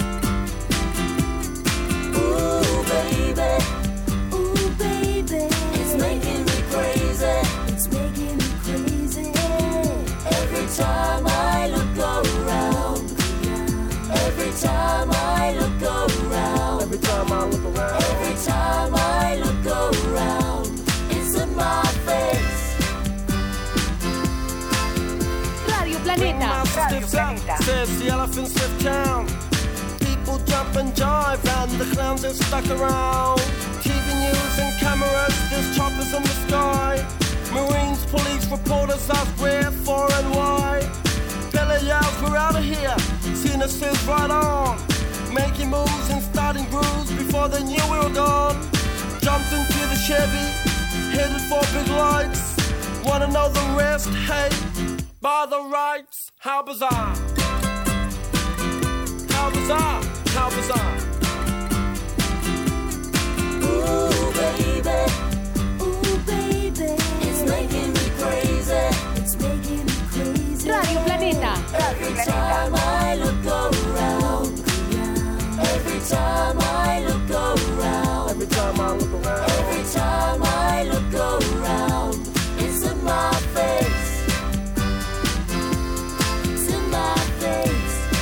Ooh, baby, ooh, baby, it's making me crazy, it's making me crazy. Every time I look around, every time I look around, every time I look around, every time I look around, it's in my face. Radio Planeta. Radio Planeta. Says the elephants live town. People jump and jive and the clowns are stuck around. T V news and cameras, there's choppers in the sky. Marines, police, reporters ask where, for and why. Bella yells, we're out of here. Cena says right on. Making moves and starting grooves before they knew we were gone. Jumped into the Chevy, headed for big lights. Wanna know the rest? Hey, by the rights. How bizarre, how bizarre, how bizarre. Ooh, baby, ooh, baby, it's making me crazy, it's making me crazy. Radio Planeta. Every time I look around, every time I look around, every time I look around, every time I look around, it's in my face, it's in my face.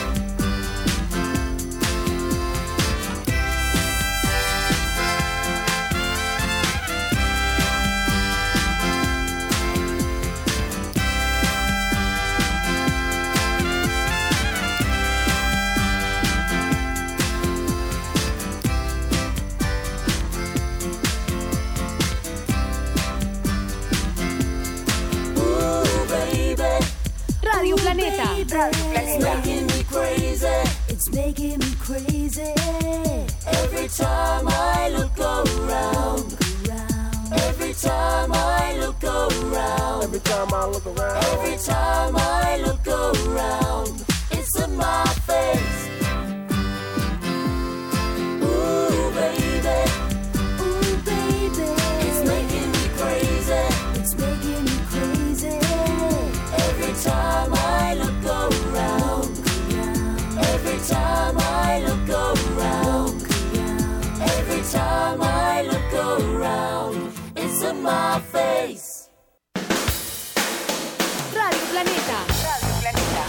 Radio Planeta. It's making me crazy, it's making me crazy. Every time I look around, every time I look around, every time I look around, every time I look around, it's in my face. Ooh, baby, ooh, baby, it's making me crazy, it's making me crazy. Every time I look around, every time I look around, every time I look around, it's in my face. Radio Planeta. Radio Planeta.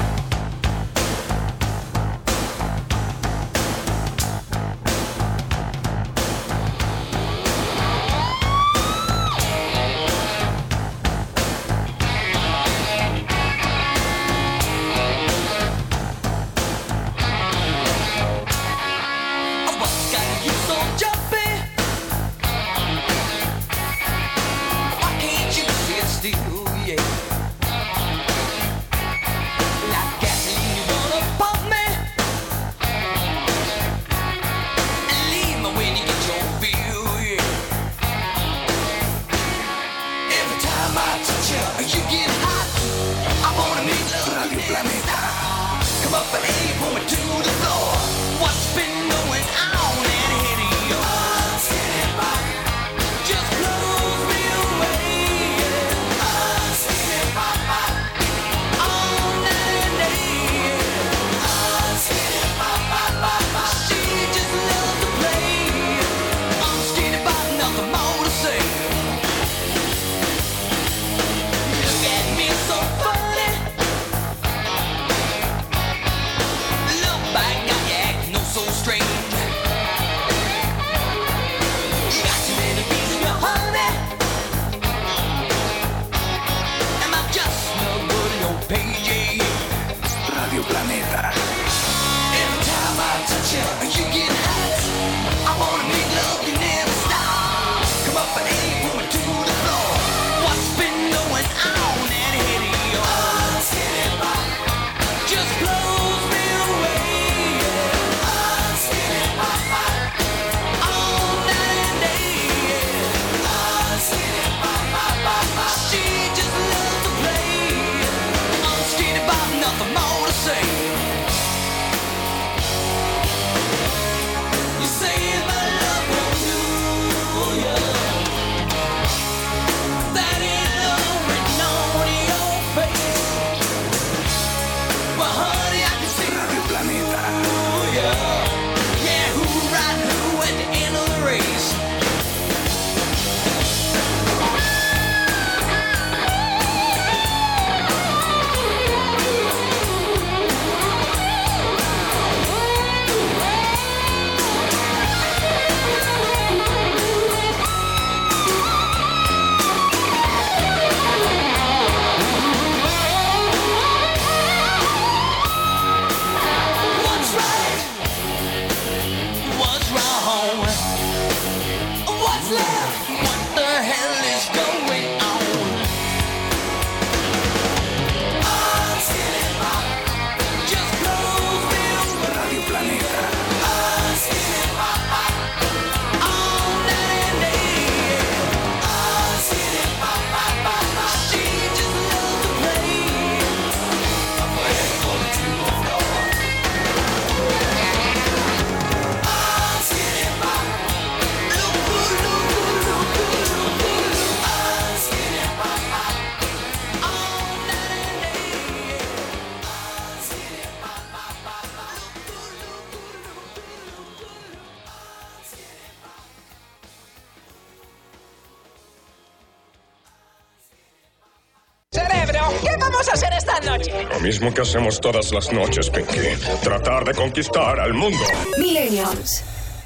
vamos a hacer esta noche? Lo mismo que hacemos todas las noches, Pinky. Tratar de conquistar al mundo. Millennials.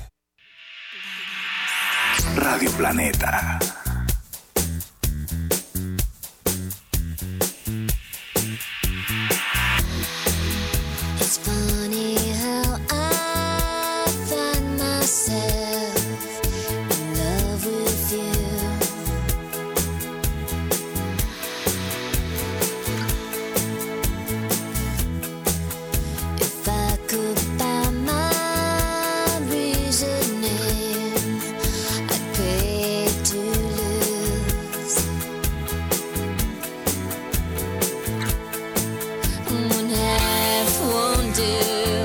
Radio Planeta. It's funny how I find myself in love with you. If I could find my reasoning, I'd pay to lose. One half won't do.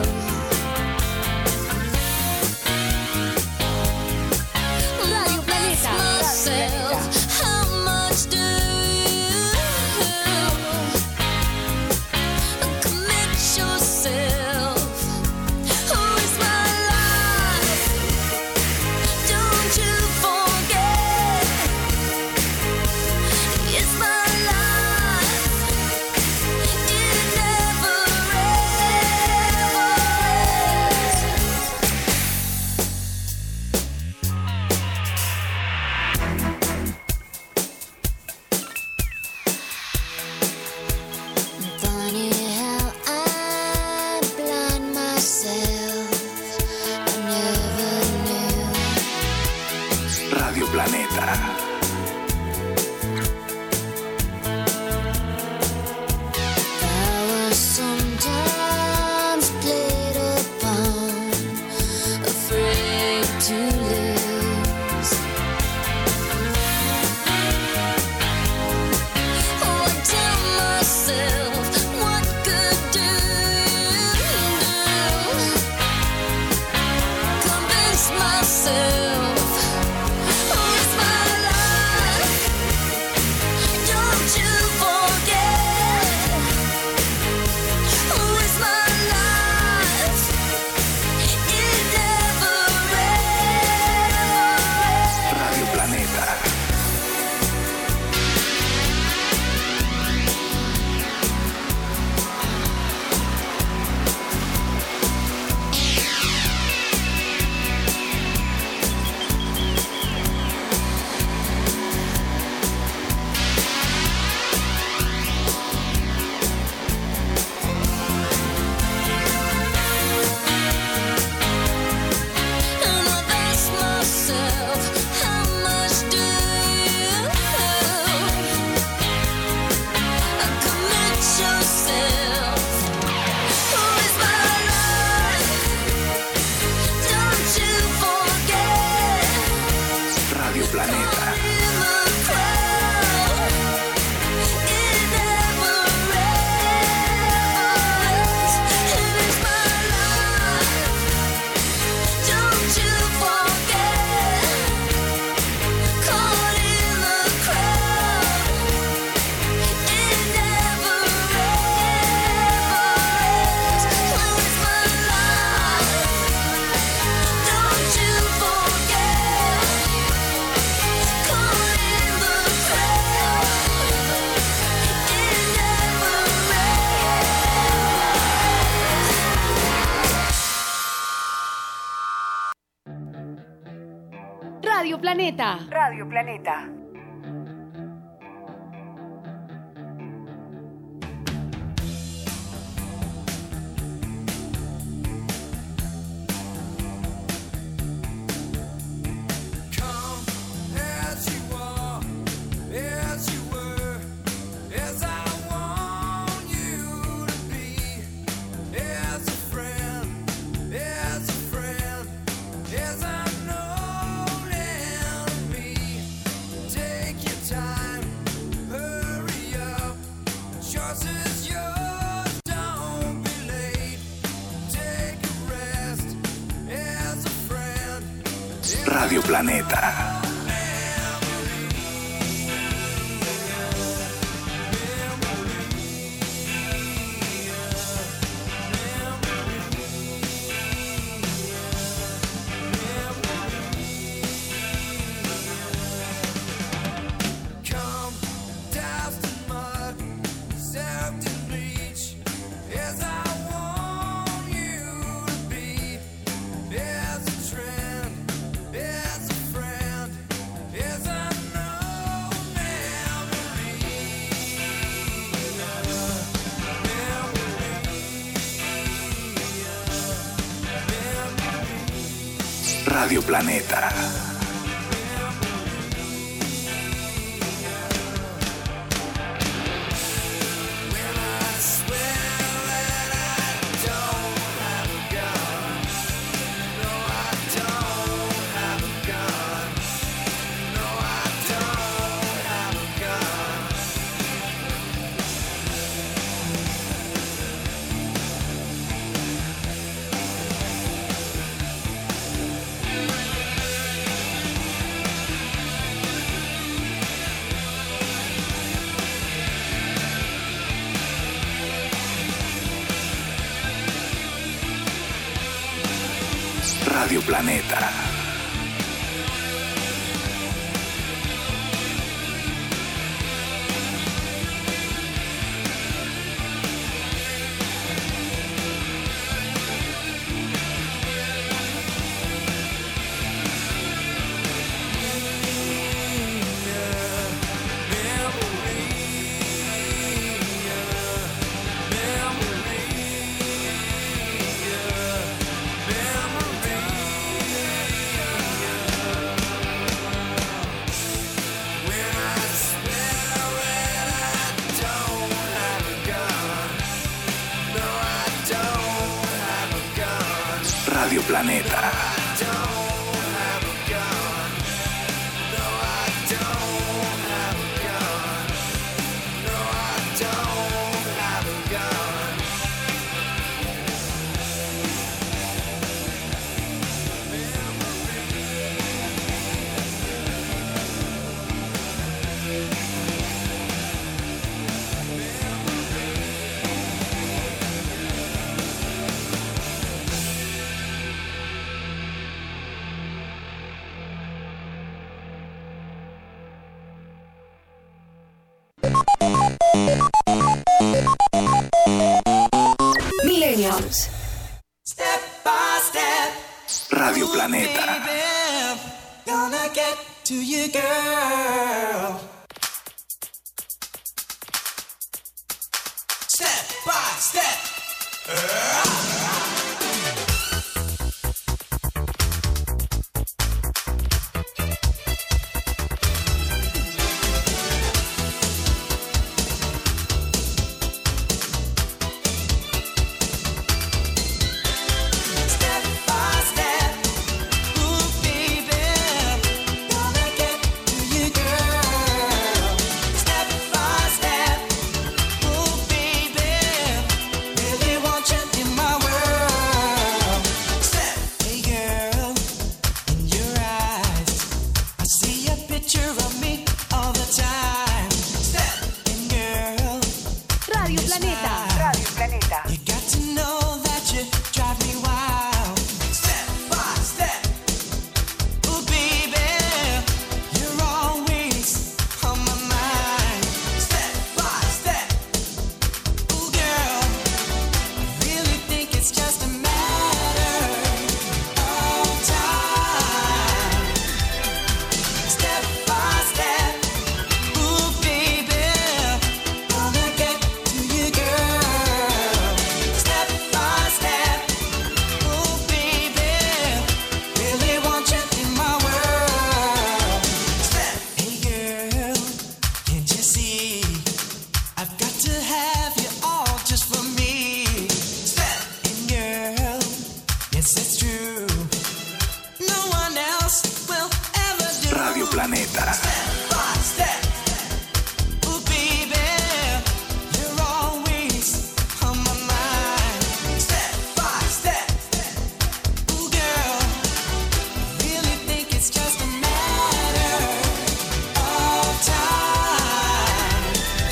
Radio Planeta. Myself, how much do you commit yourself? Who is my life? Don't you forget, it's my life. It never Funny how I blind myself. I never knew. Radio Planeta. I was sometimes played upon, afraid to lose. Oh, I tell myself, what good do you do? Convince myself, oh, it's my life. Don't you forget, oh, it's my life. It never ends. Radio Planeta. And I've asked myself, how much do you commit yourself? Who is my life? Don't you forget, Radio Planeta. in the crowd, it never ends. And it's my life. Don't you forget, caught in the crowd, it never ends. Oh, it's my life. Don't you forget, caught in the crowd, it never Radio Planeta. Radio Planeta. As you are, as you were, as I want you to be, as a friend, as a friend, as I'm known and me. Take your time, hurry up. Choice is yours, don't be late. Take a rest, as a friend. Radio Planeta. Come, dust and mud, Radio Planeta. Radio Planeta. Radio Planeta. Millennials. Step by step. Radio Planeta. Baby, gonna get to you, girl. Step by step. Radio Planeta. Radio Planeta. You got to know that you drive me wild. Step by step. Ooh, baby, you're always on my mind. Step by step. Ooh, girl, I really think it's just a matter of time. Step by step. Ooh, baby, gonna get to you, girl. Step by step. Ooh, baby, really want you in my world. Step. Hey, girl, can't you see? I've got to have you all just for me. Step. And girl, yes, it's true. No one else will ever do. Radio Planeta. Step by step. Ooh, baby, you're always on my mind. Step by step. Ooh, girl, I really think it's just a matter of time.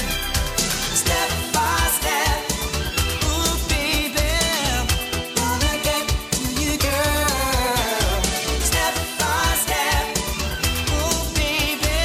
Step by step. Ooh, baby, gonna get to you, girl. Step by step. Ooh, baby,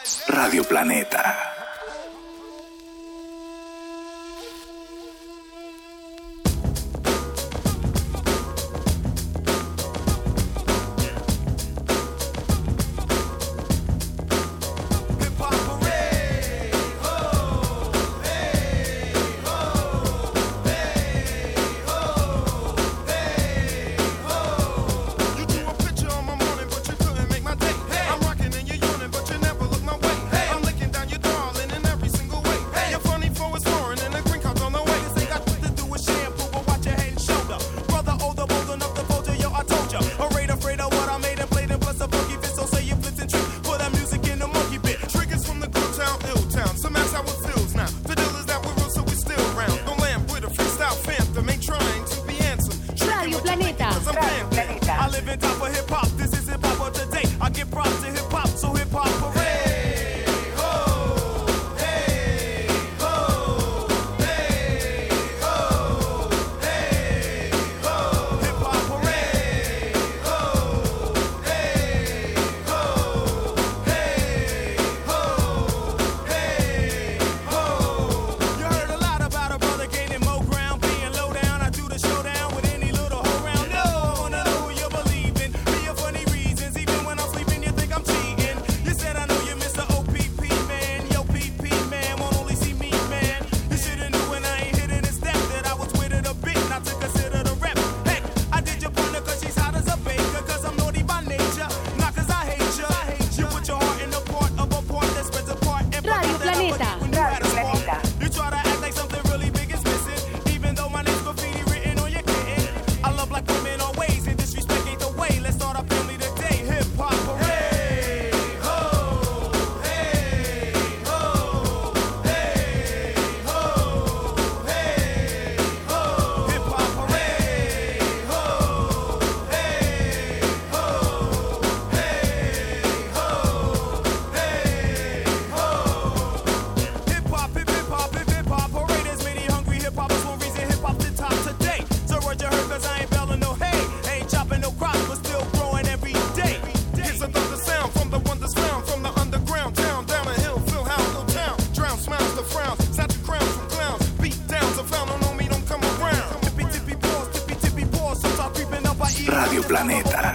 Radio Planeta. Radio Planeta.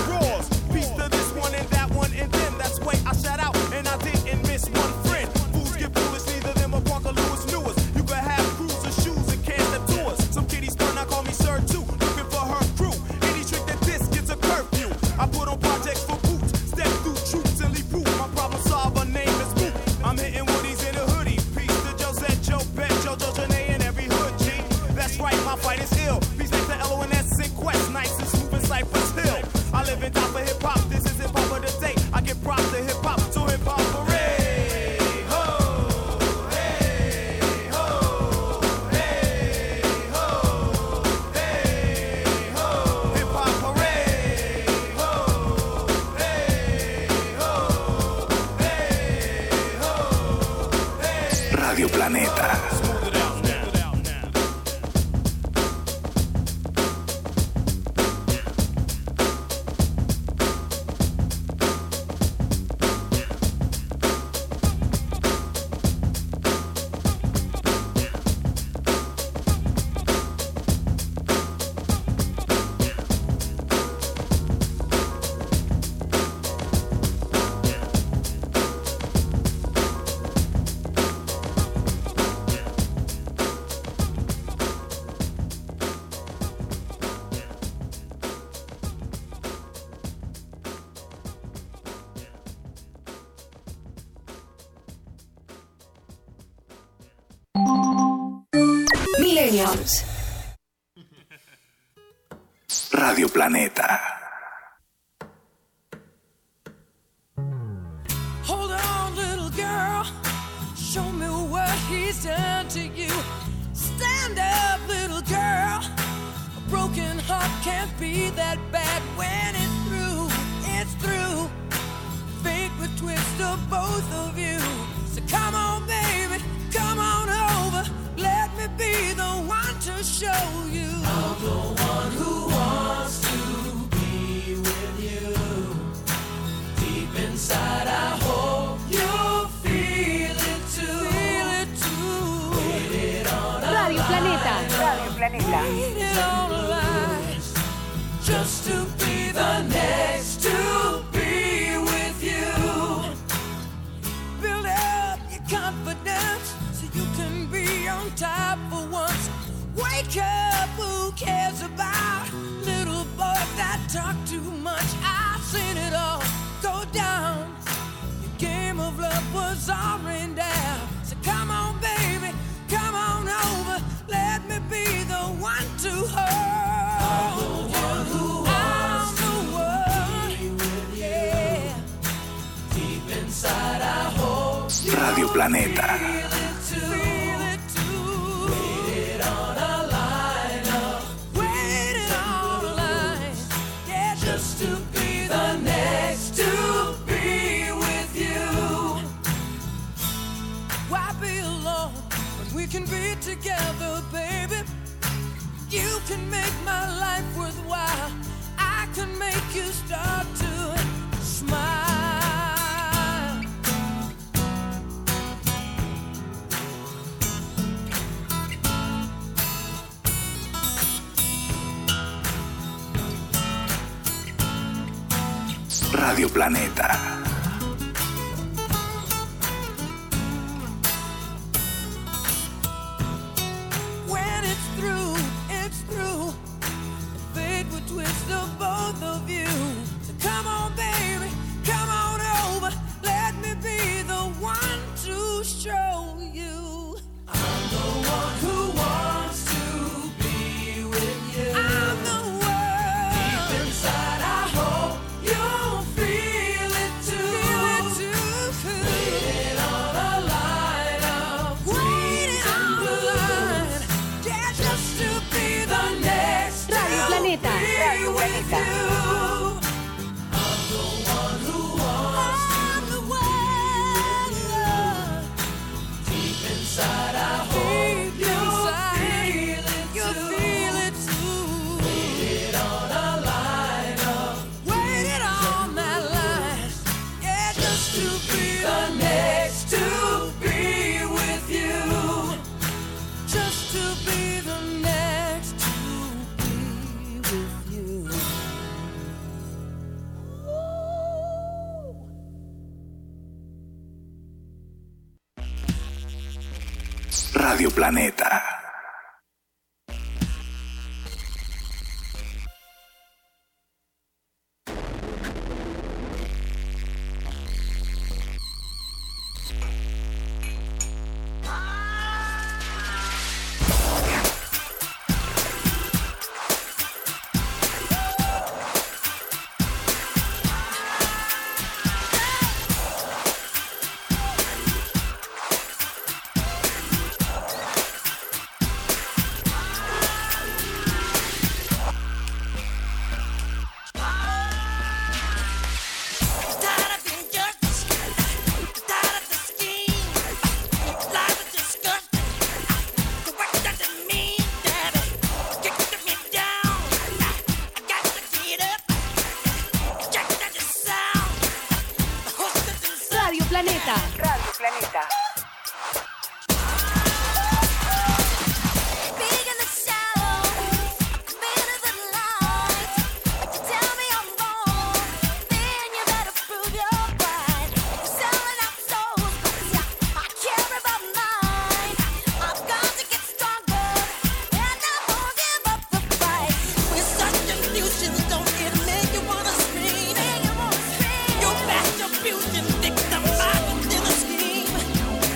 Radio Planeta. Millennials. Radio Planeta. Hold on, little girl. Show me what he's done to you. Stand up, little girl. A broken heart can't be that bad when it's through. It's through. Fate would twist of both of you. So come on, baby. Come on over. Let me be the one to show you. I'm the one who wants to be with you. Deep inside, I hope you Planeta. Waited all our lives just to be the next to be with you. Build up your confidence so you can be on top for once. Wake up, who cares about little boys that talk too much? I've seen it all go down. Your game of love was all rained down. So come on, baby, come on over. Let me be the one to hold you. I'm the one, yeah. Deep inside I hope you Radio Planeta. feel it too. Waited on a line up, waited on a line, yeah, just to be the next to be with you. Why be alone when we can be together, baby? You can make my life worthwhile. I can make you start to smile. Radio Planeta. When it's through, it's through. Fate will twist the both of you. So come on, baby, come on over. Let me be the one to show you. I'm the one who wants to be with you. I'm the one. Deep inside, I hope you'll feel it too. Feel it too. Waiting on a line of waiting on a line. Yeah, just to be the next. Radio Planeta. Radio Planeta. I'm the one who wants to be deep inside. I hope you'll feel it too. Feel it too. Waited on a line of waited on that line. Yeah, just to be the next to be with you. Just to be the next to be with you. Radio Planeta. Radio Planeta. Radio Planeta. Big in the shadows, big in the light. You tell me I'm wrong, then you better prove you're right. You're selling out souls, but yeah, I care about mine. I've got to get stronger, and I won't give up the fight. With such confusion, don't it make you wanna scream? Your masturbation victimized in a scheme.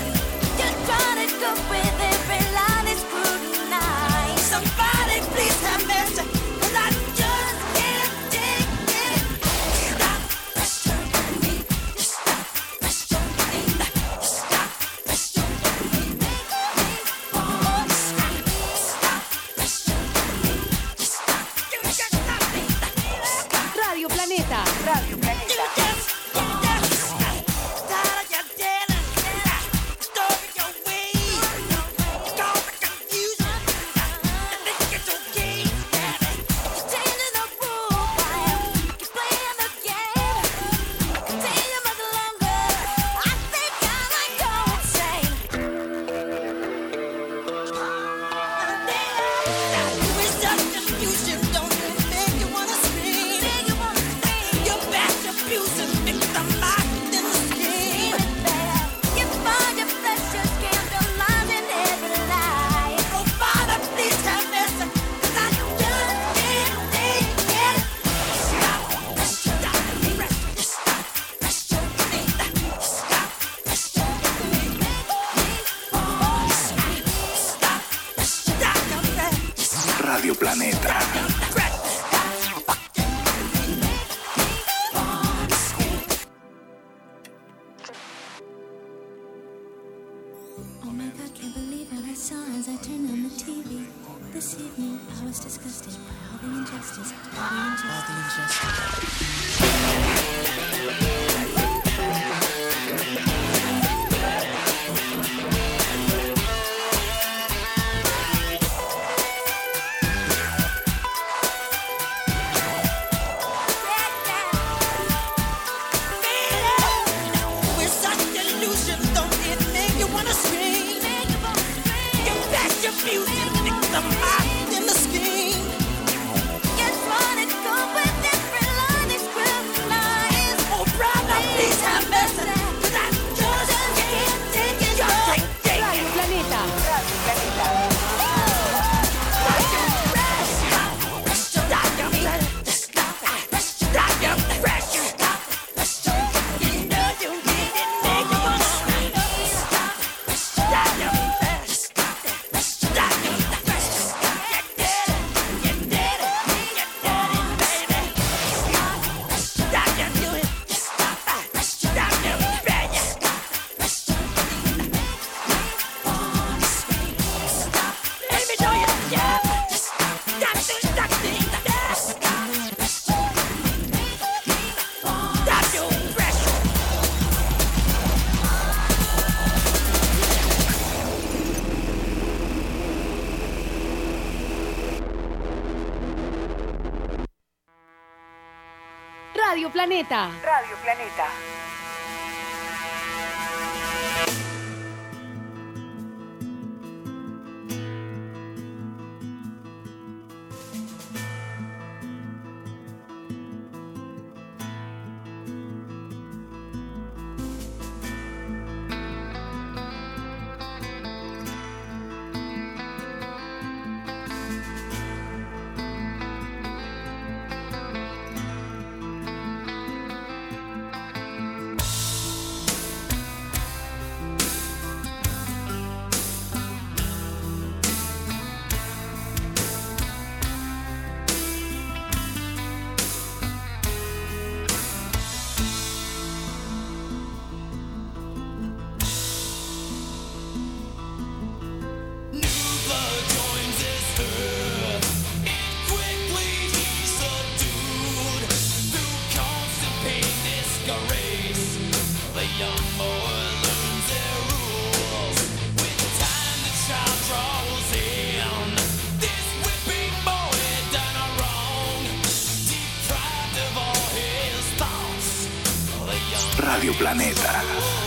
Radio Planeta. Radio Planeta. Radio Planeta.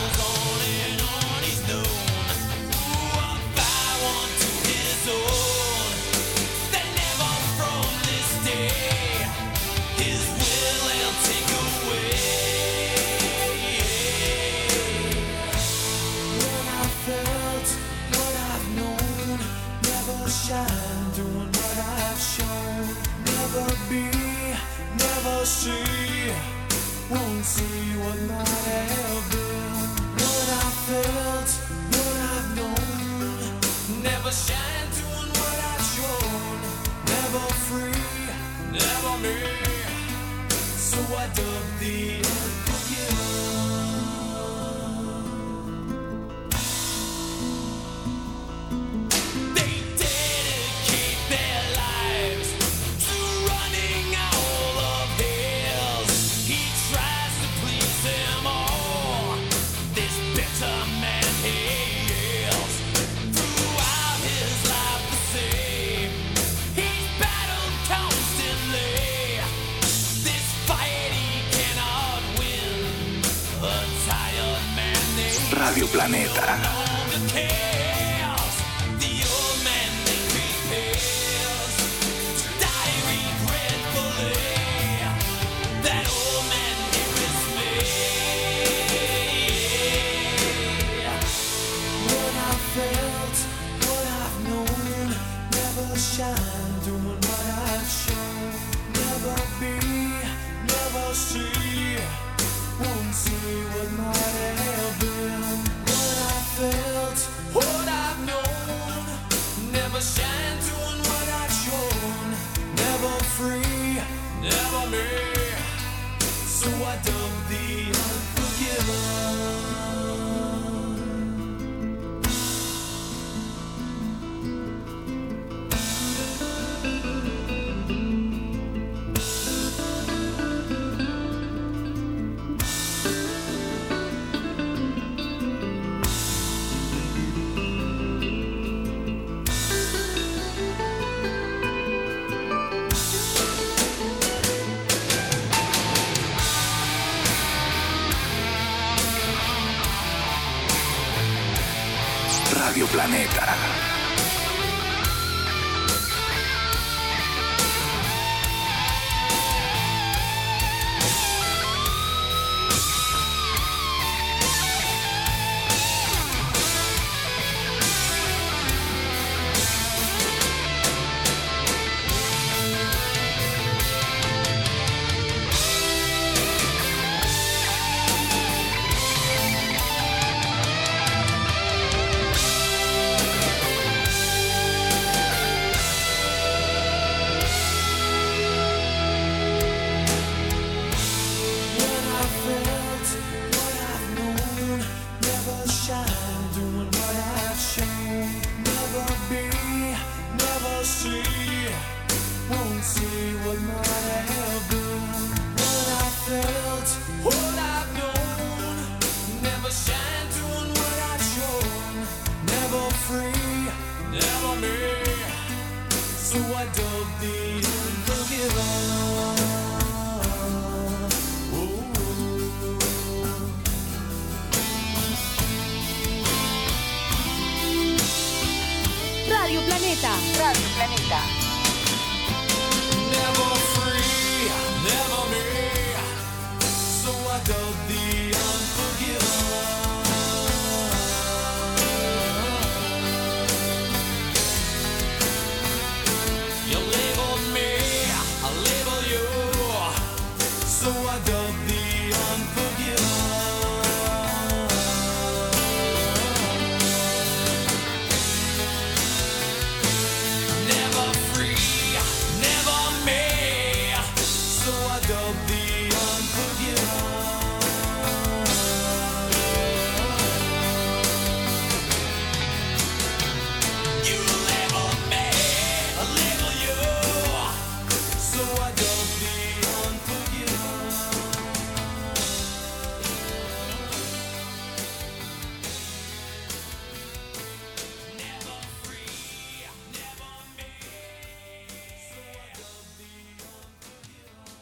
See, won't see what might have been. What I felt, what I've known. Never shine doing what I've shown. Never free, never me. So I dug the unforgiven. They dedicate their lives to running all of his. He tries to please them all. This bitter man he is. Throughout his life the same. He's battled constantly. This fight he cannot win. A tired man named Radio Planeta. chaos. The old man then prepares to die regretfully. That old man here is me. What I felt, what I've known. Never shine doing what I've shown. Never be, never see. Won't see what might have been. What I felt, what I've known. Never shine doing what I've shown. Never free, never me. So I dug the unforgiven. Radio Planeta. I dub the unforgiven. Never free, never me, so I dub the unforgiven. You label me, I label you, so I dub the unforgiven. Never free, never me, so I dub the unforgiven.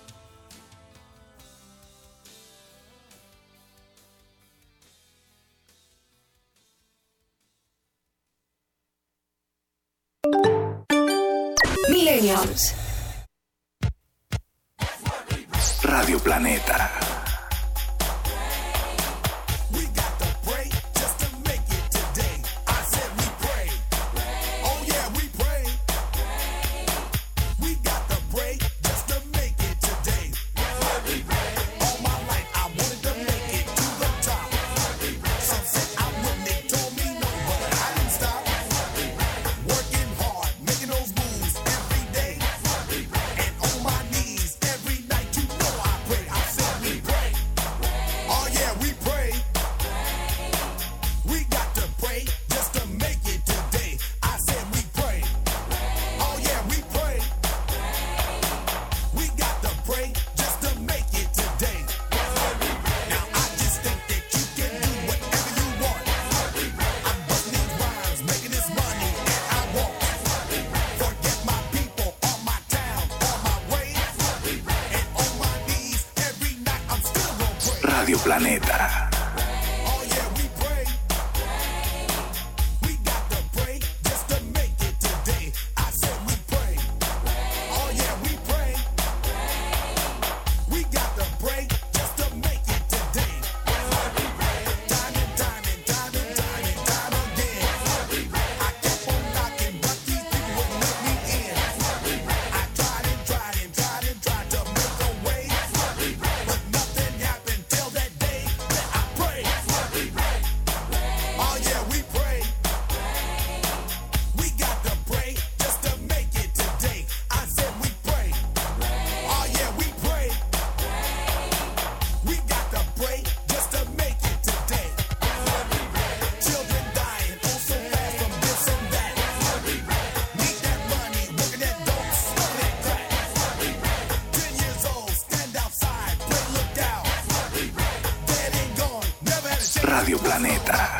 Millennials. Radio Planeta. Radio Planeta. Radio Planeta.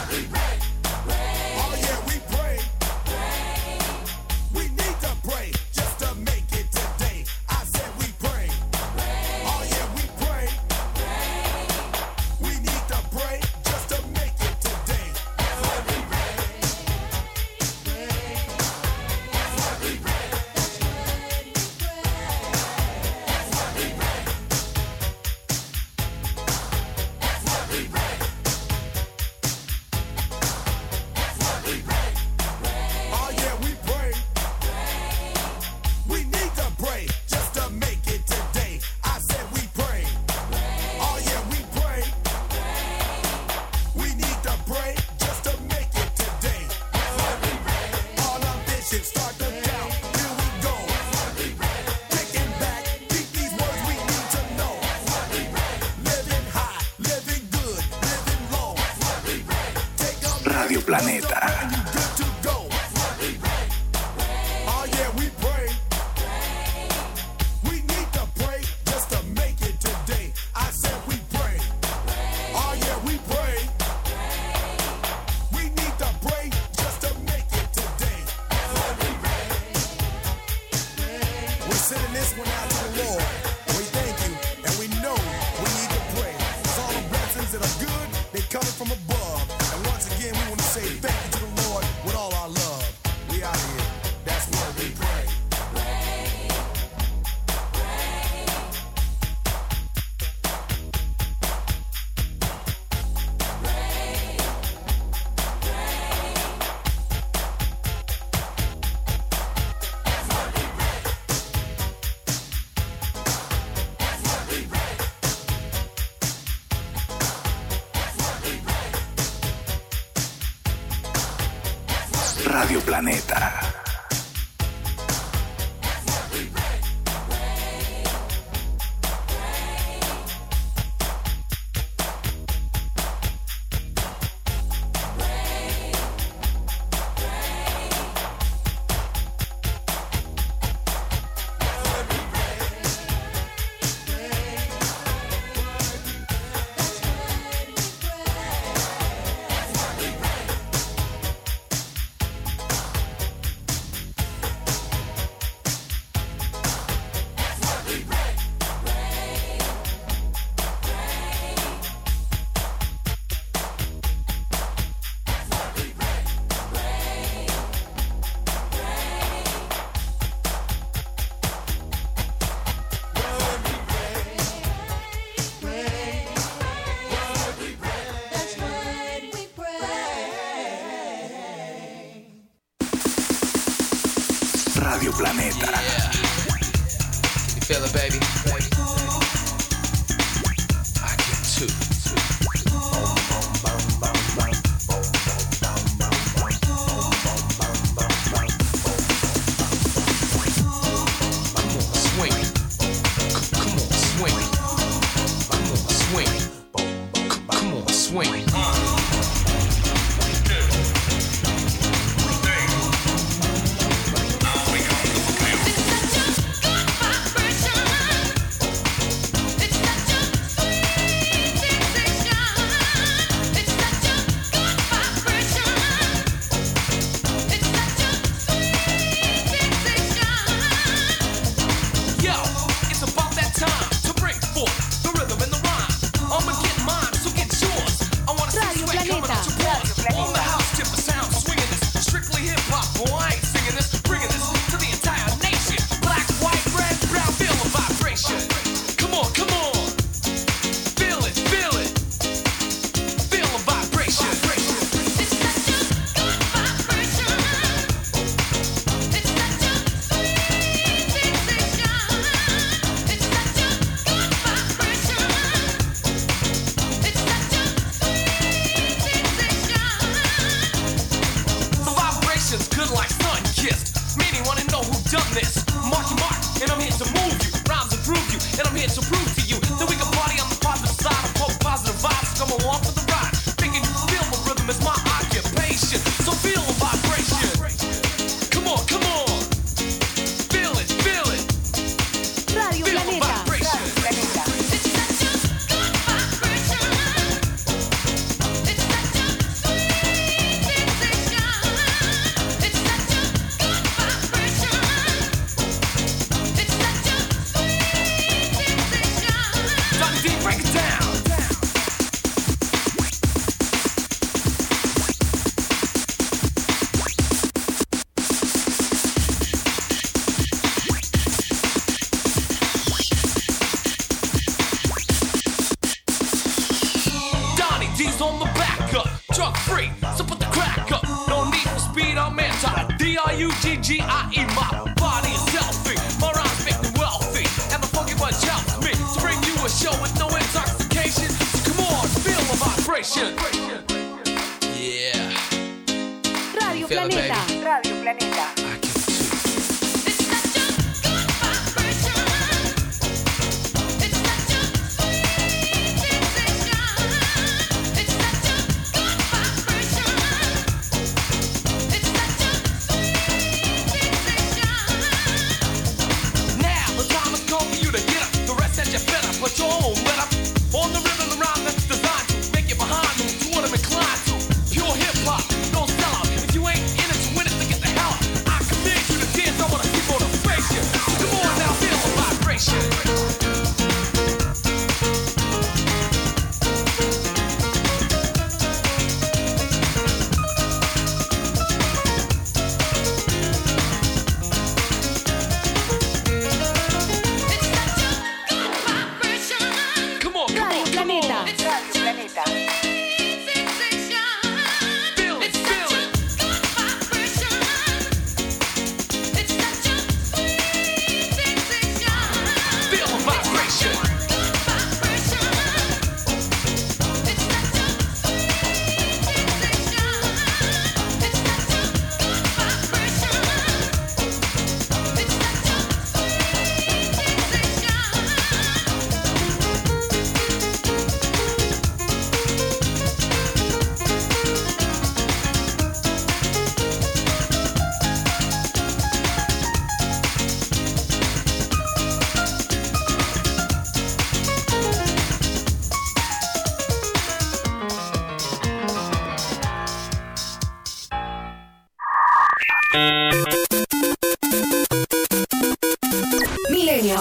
Radio Planeta. Coming from above. And once again, we want to say thank you to the Lord Radio Planeta. Radio Planeta. Yeah. Can you feel it, baby? I can too. Swing. Come on, swing. Come on, swing. Come on, swing.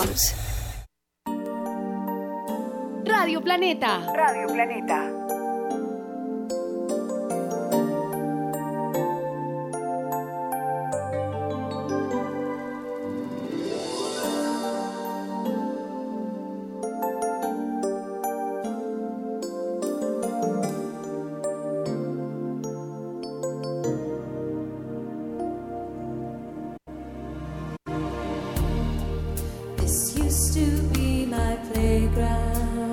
Millennials. Radio Planeta. Radio Planeta. This used to be my playground.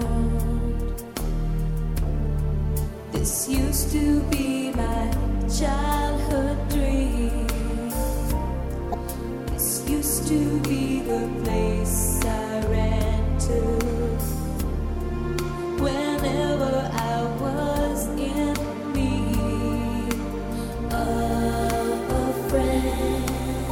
This used to be my childhood dream. This used to be the place I ran to whenever I was in need of a friend.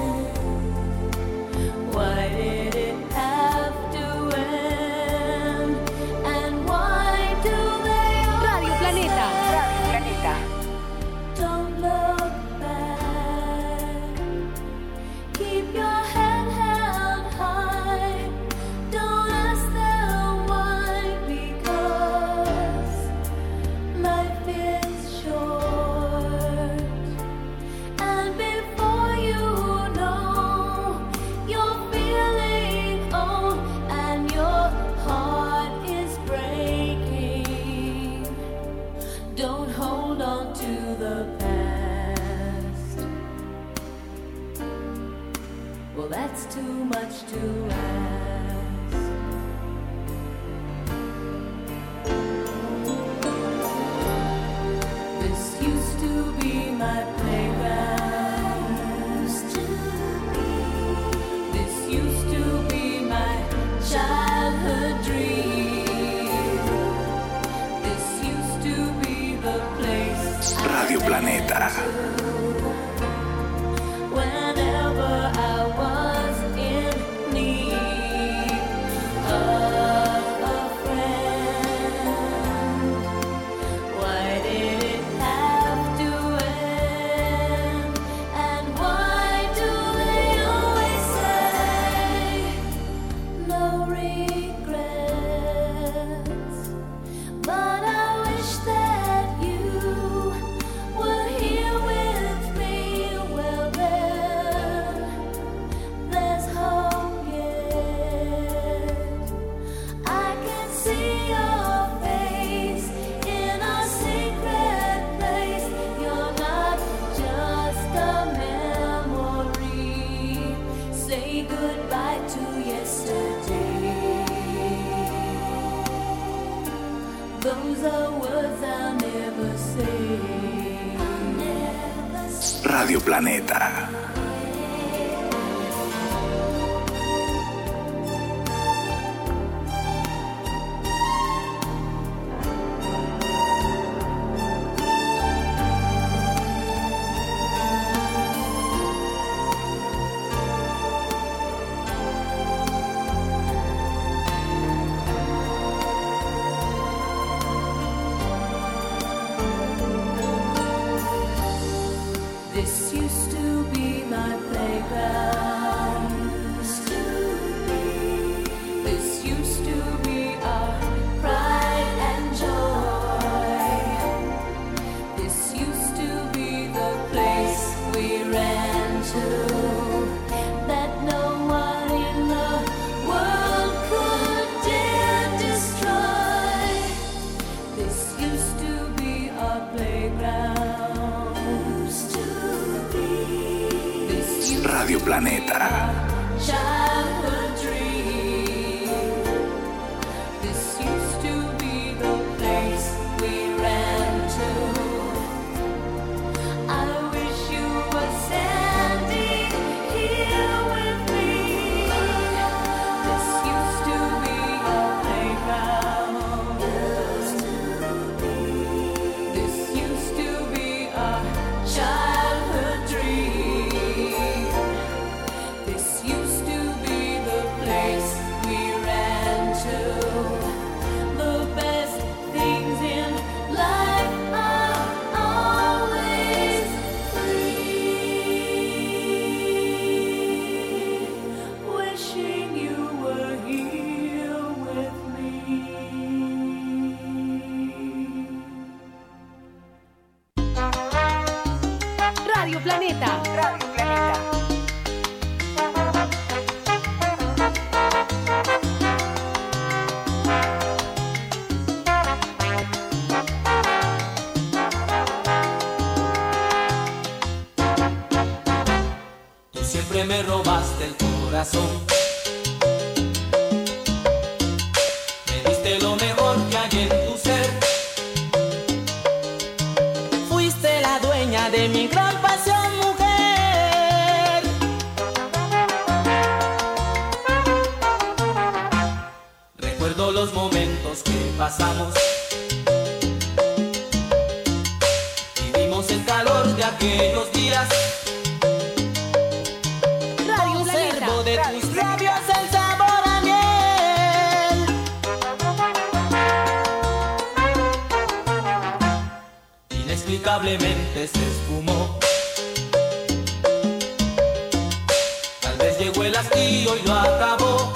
Why did it have to end? And why do they Radio Planeta. Radio Planeta. don't look back? Keep your head held high. Don't ask them why, because life is short. And before you know, you're feeling old and your heart is breaking. Don't hold on to the past. Well, that's too much to ask. This used to be my playground. This used to be my childhood dream. This used to be the place Radio Planeta. whenever I was in need of a friend. Why did it have to end? And why do they always say no regrets? But I wish that you were here with me. Well then, there's hope yet. I can see your face in a secret place. You're not just a memory. Say goodbye to yesterday. Those are words I'll never say. I'll never say. Radio Planeta. This used to be my playground. This used to be our pride and joy. This used to be the place we ran to that no one in the world could dare destroy. This used to be our playground. This used Radio Planeta. childhood dream. This used to be the place we ran to. I wish you were standing here with me. This used to be our playground. This used to be our childhood dream. This used to be Planeta. Radio Planeta. Tú siempre me robaste el corazón. Me diste lo mejor que hay en tu ser. Fuiste la dueña de mi gran pasión, mujer. Recuerdo los momentos que pasamos. Vivimos el calor de aquellos días. Conservo de tus labios el sabor a miel. Inexplicablemente se esfumó. Tal vez llegó el hastío y lo acabó.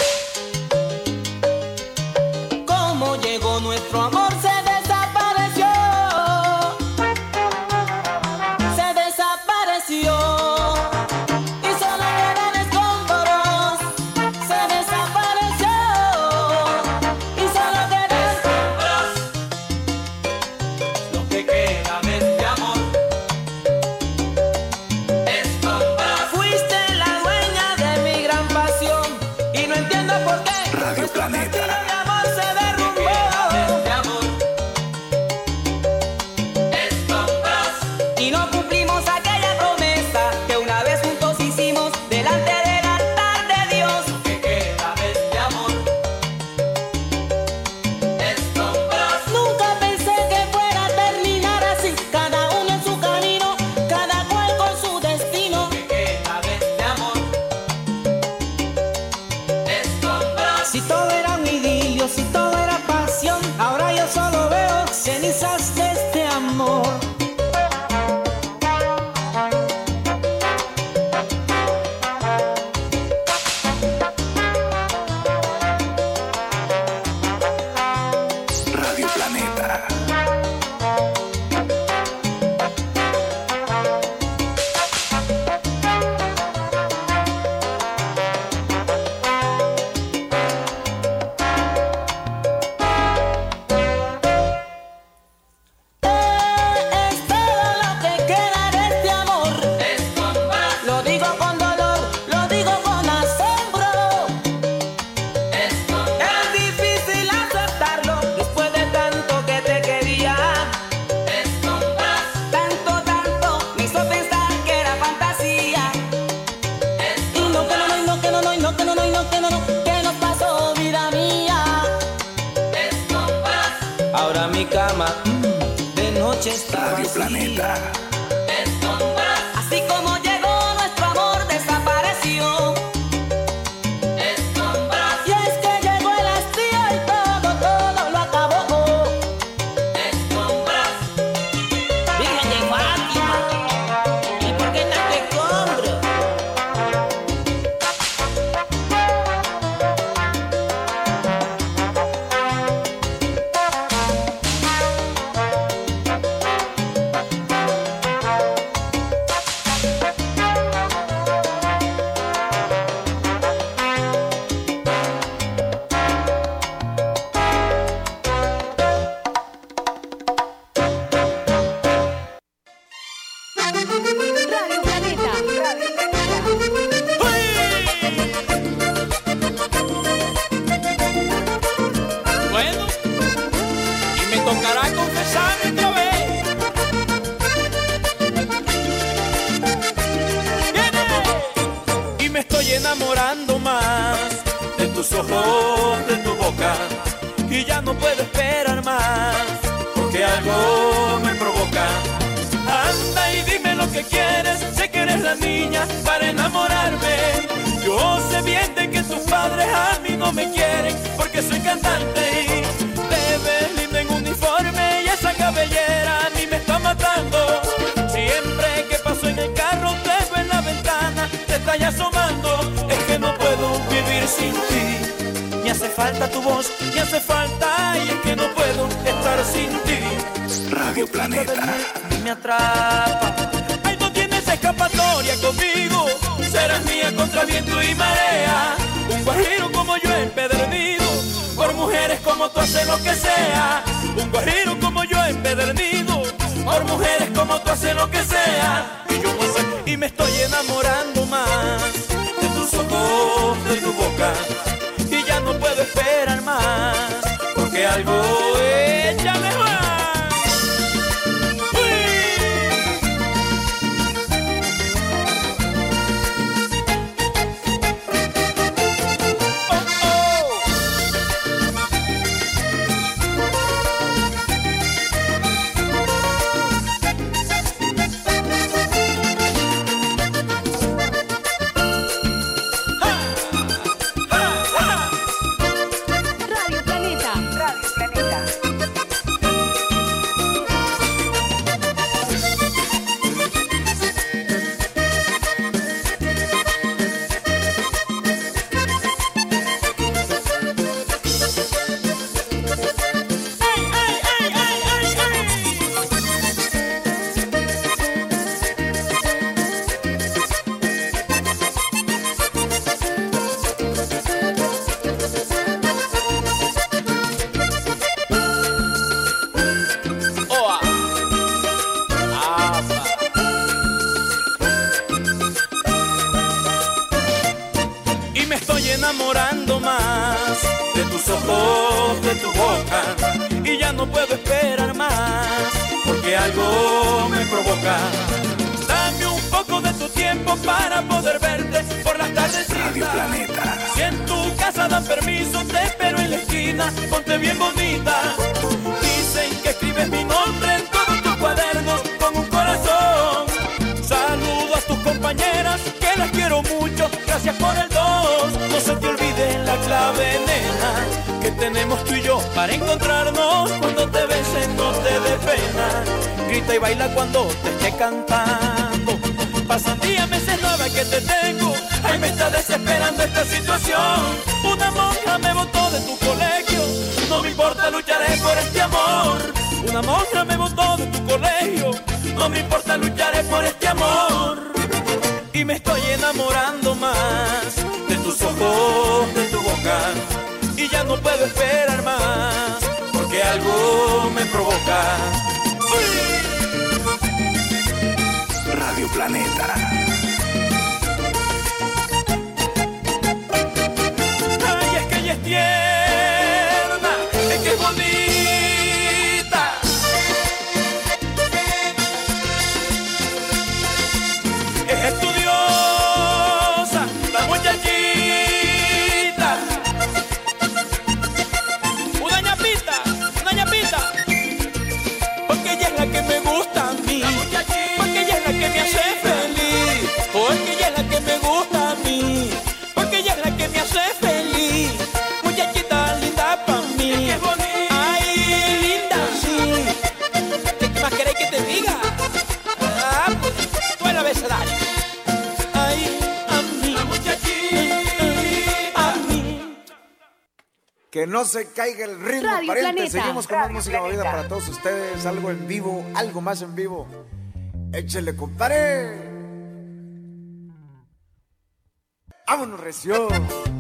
Como llegó nuestro amor se desapareció. Se desapareció. Radio Planeta. Así como llegó nuestro amor desapareció. Y es que llegó el hastío y todo, todo lo acabó. Virgen de Fátima, ¿y por qué no te compro? Enamorando más de tus ojos, de tu boca, y ya no puedo esperar más, porque algo me provoca. Anda y dime lo que quieres, sé que eres la niña para enamorarme. Yo sé bien de que tus padres a mí no me quieren, porque soy cantante y te ves linda en uniforme, y esa cabellera a mí me está matando. Siempre que paso en el carro te veo en la ventana, te estás asomando, es que no puedo vivir sin ti. Me hace falta tu voz, me hace falta, y es que no puedo estar sin ti. Radio Planeta. Y me atrapa, ay, no tienes escapatoria. contra viento y marea. Un guajiro como yo empedernido, por mujeres como tú hace lo que sea. Un guajiro como yo empedernido, por mujeres como tú hace lo que sea. Y yo pues, y me estoy enamorando más de tus ojos, de tu boca, y ya no puedo esperar más, porque algo échale más. Enamorando más de tus ojos, de tu boca, y ya no puedo esperar más, porque algo me provoca. Dame un poco de tu tiempo para poder verte por las tardecitas. Radio Planeta. Si en tu casa dan permiso, te espero en la esquina, ponte bien bonita. Dicen que escribes mi nombre en todos tus cuadernos con un corazón. Saludo a tus compañeras, que las quiero mucho, gracias por el dos. No se te olvide la clave, nena, que tenemos tú y yo para encontrarnos. Cuando te besen no te dé pena, grita y baila cuando te esté cantando. Pasan días, meses, no ves que te tengo. Ay, me está desesperando esta situación. Una monja me botó de tu colegio, no me importa, lucharé por este amor. Una monja me botó de tu colegio, no me importa, lucharé por este amor. Y me estoy enamorando más de tus ojos, de tu boca, y ya no puedo esperar más, porque algo me provoca. Radio Planeta. Ay, es que ella es tierna, es que es bonita. Es estudiosa, la muchachita. Una ñapita, una ñapita. Porque ella es la que me gusta a mí. Porque ella es la que me hace feliz. Porque ella es la que me gusta a mí. Porque ella es la que me hace feliz. Muchachita linda pa' mí. Ay, linda, sí. ¿Qué más queréis que te diga? Ah, pues tú eres la abecedario. Ay, a mí, a mí. Que no se caiga el ritmo, Radio pariente. Planeta. Seguimos con Radio más música movida Planeta. para todos ustedes. Algo en vivo, algo más en vivo. Échele, compadre. Vámonos, recio.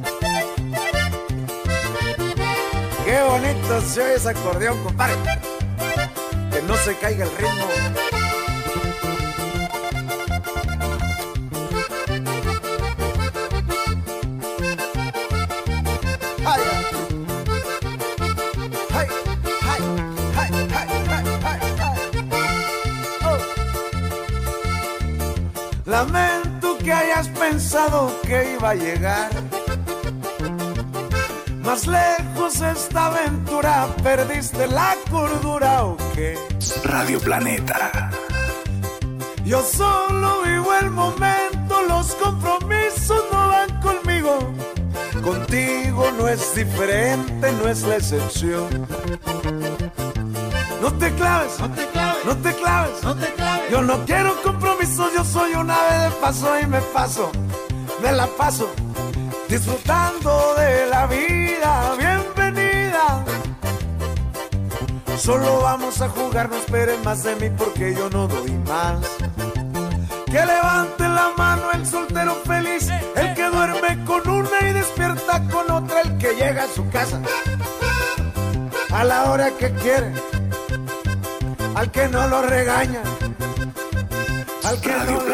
Qué bonito se oye ese acordeón, compadre. Que no se caiga el ritmo. Ay, ay, ay, ay, ay, ay, ay, ay. Oh. Lamento que hayas pensado que iba a llegar más lejos esta aventura. ¿Perdiste la cordura o qué? Radio Planeta. Yo solo vivo el momento, los compromisos no van conmigo. Contigo no es diferente, no es la excepción. No te claves, no te claves, no te claves, no te claves. Yo no quiero compromisos, yo soy un ave de paso y me paso, me la paso disfrutando de la vida. Bienvenida. Solo vamos a jugar, no esperen más de mí porque yo no doy más. Que levante la mano el soltero feliz, el que duerme con una y despierta con otra, el que llega a su casa a la hora que quiere, al que no lo regaña, al que no le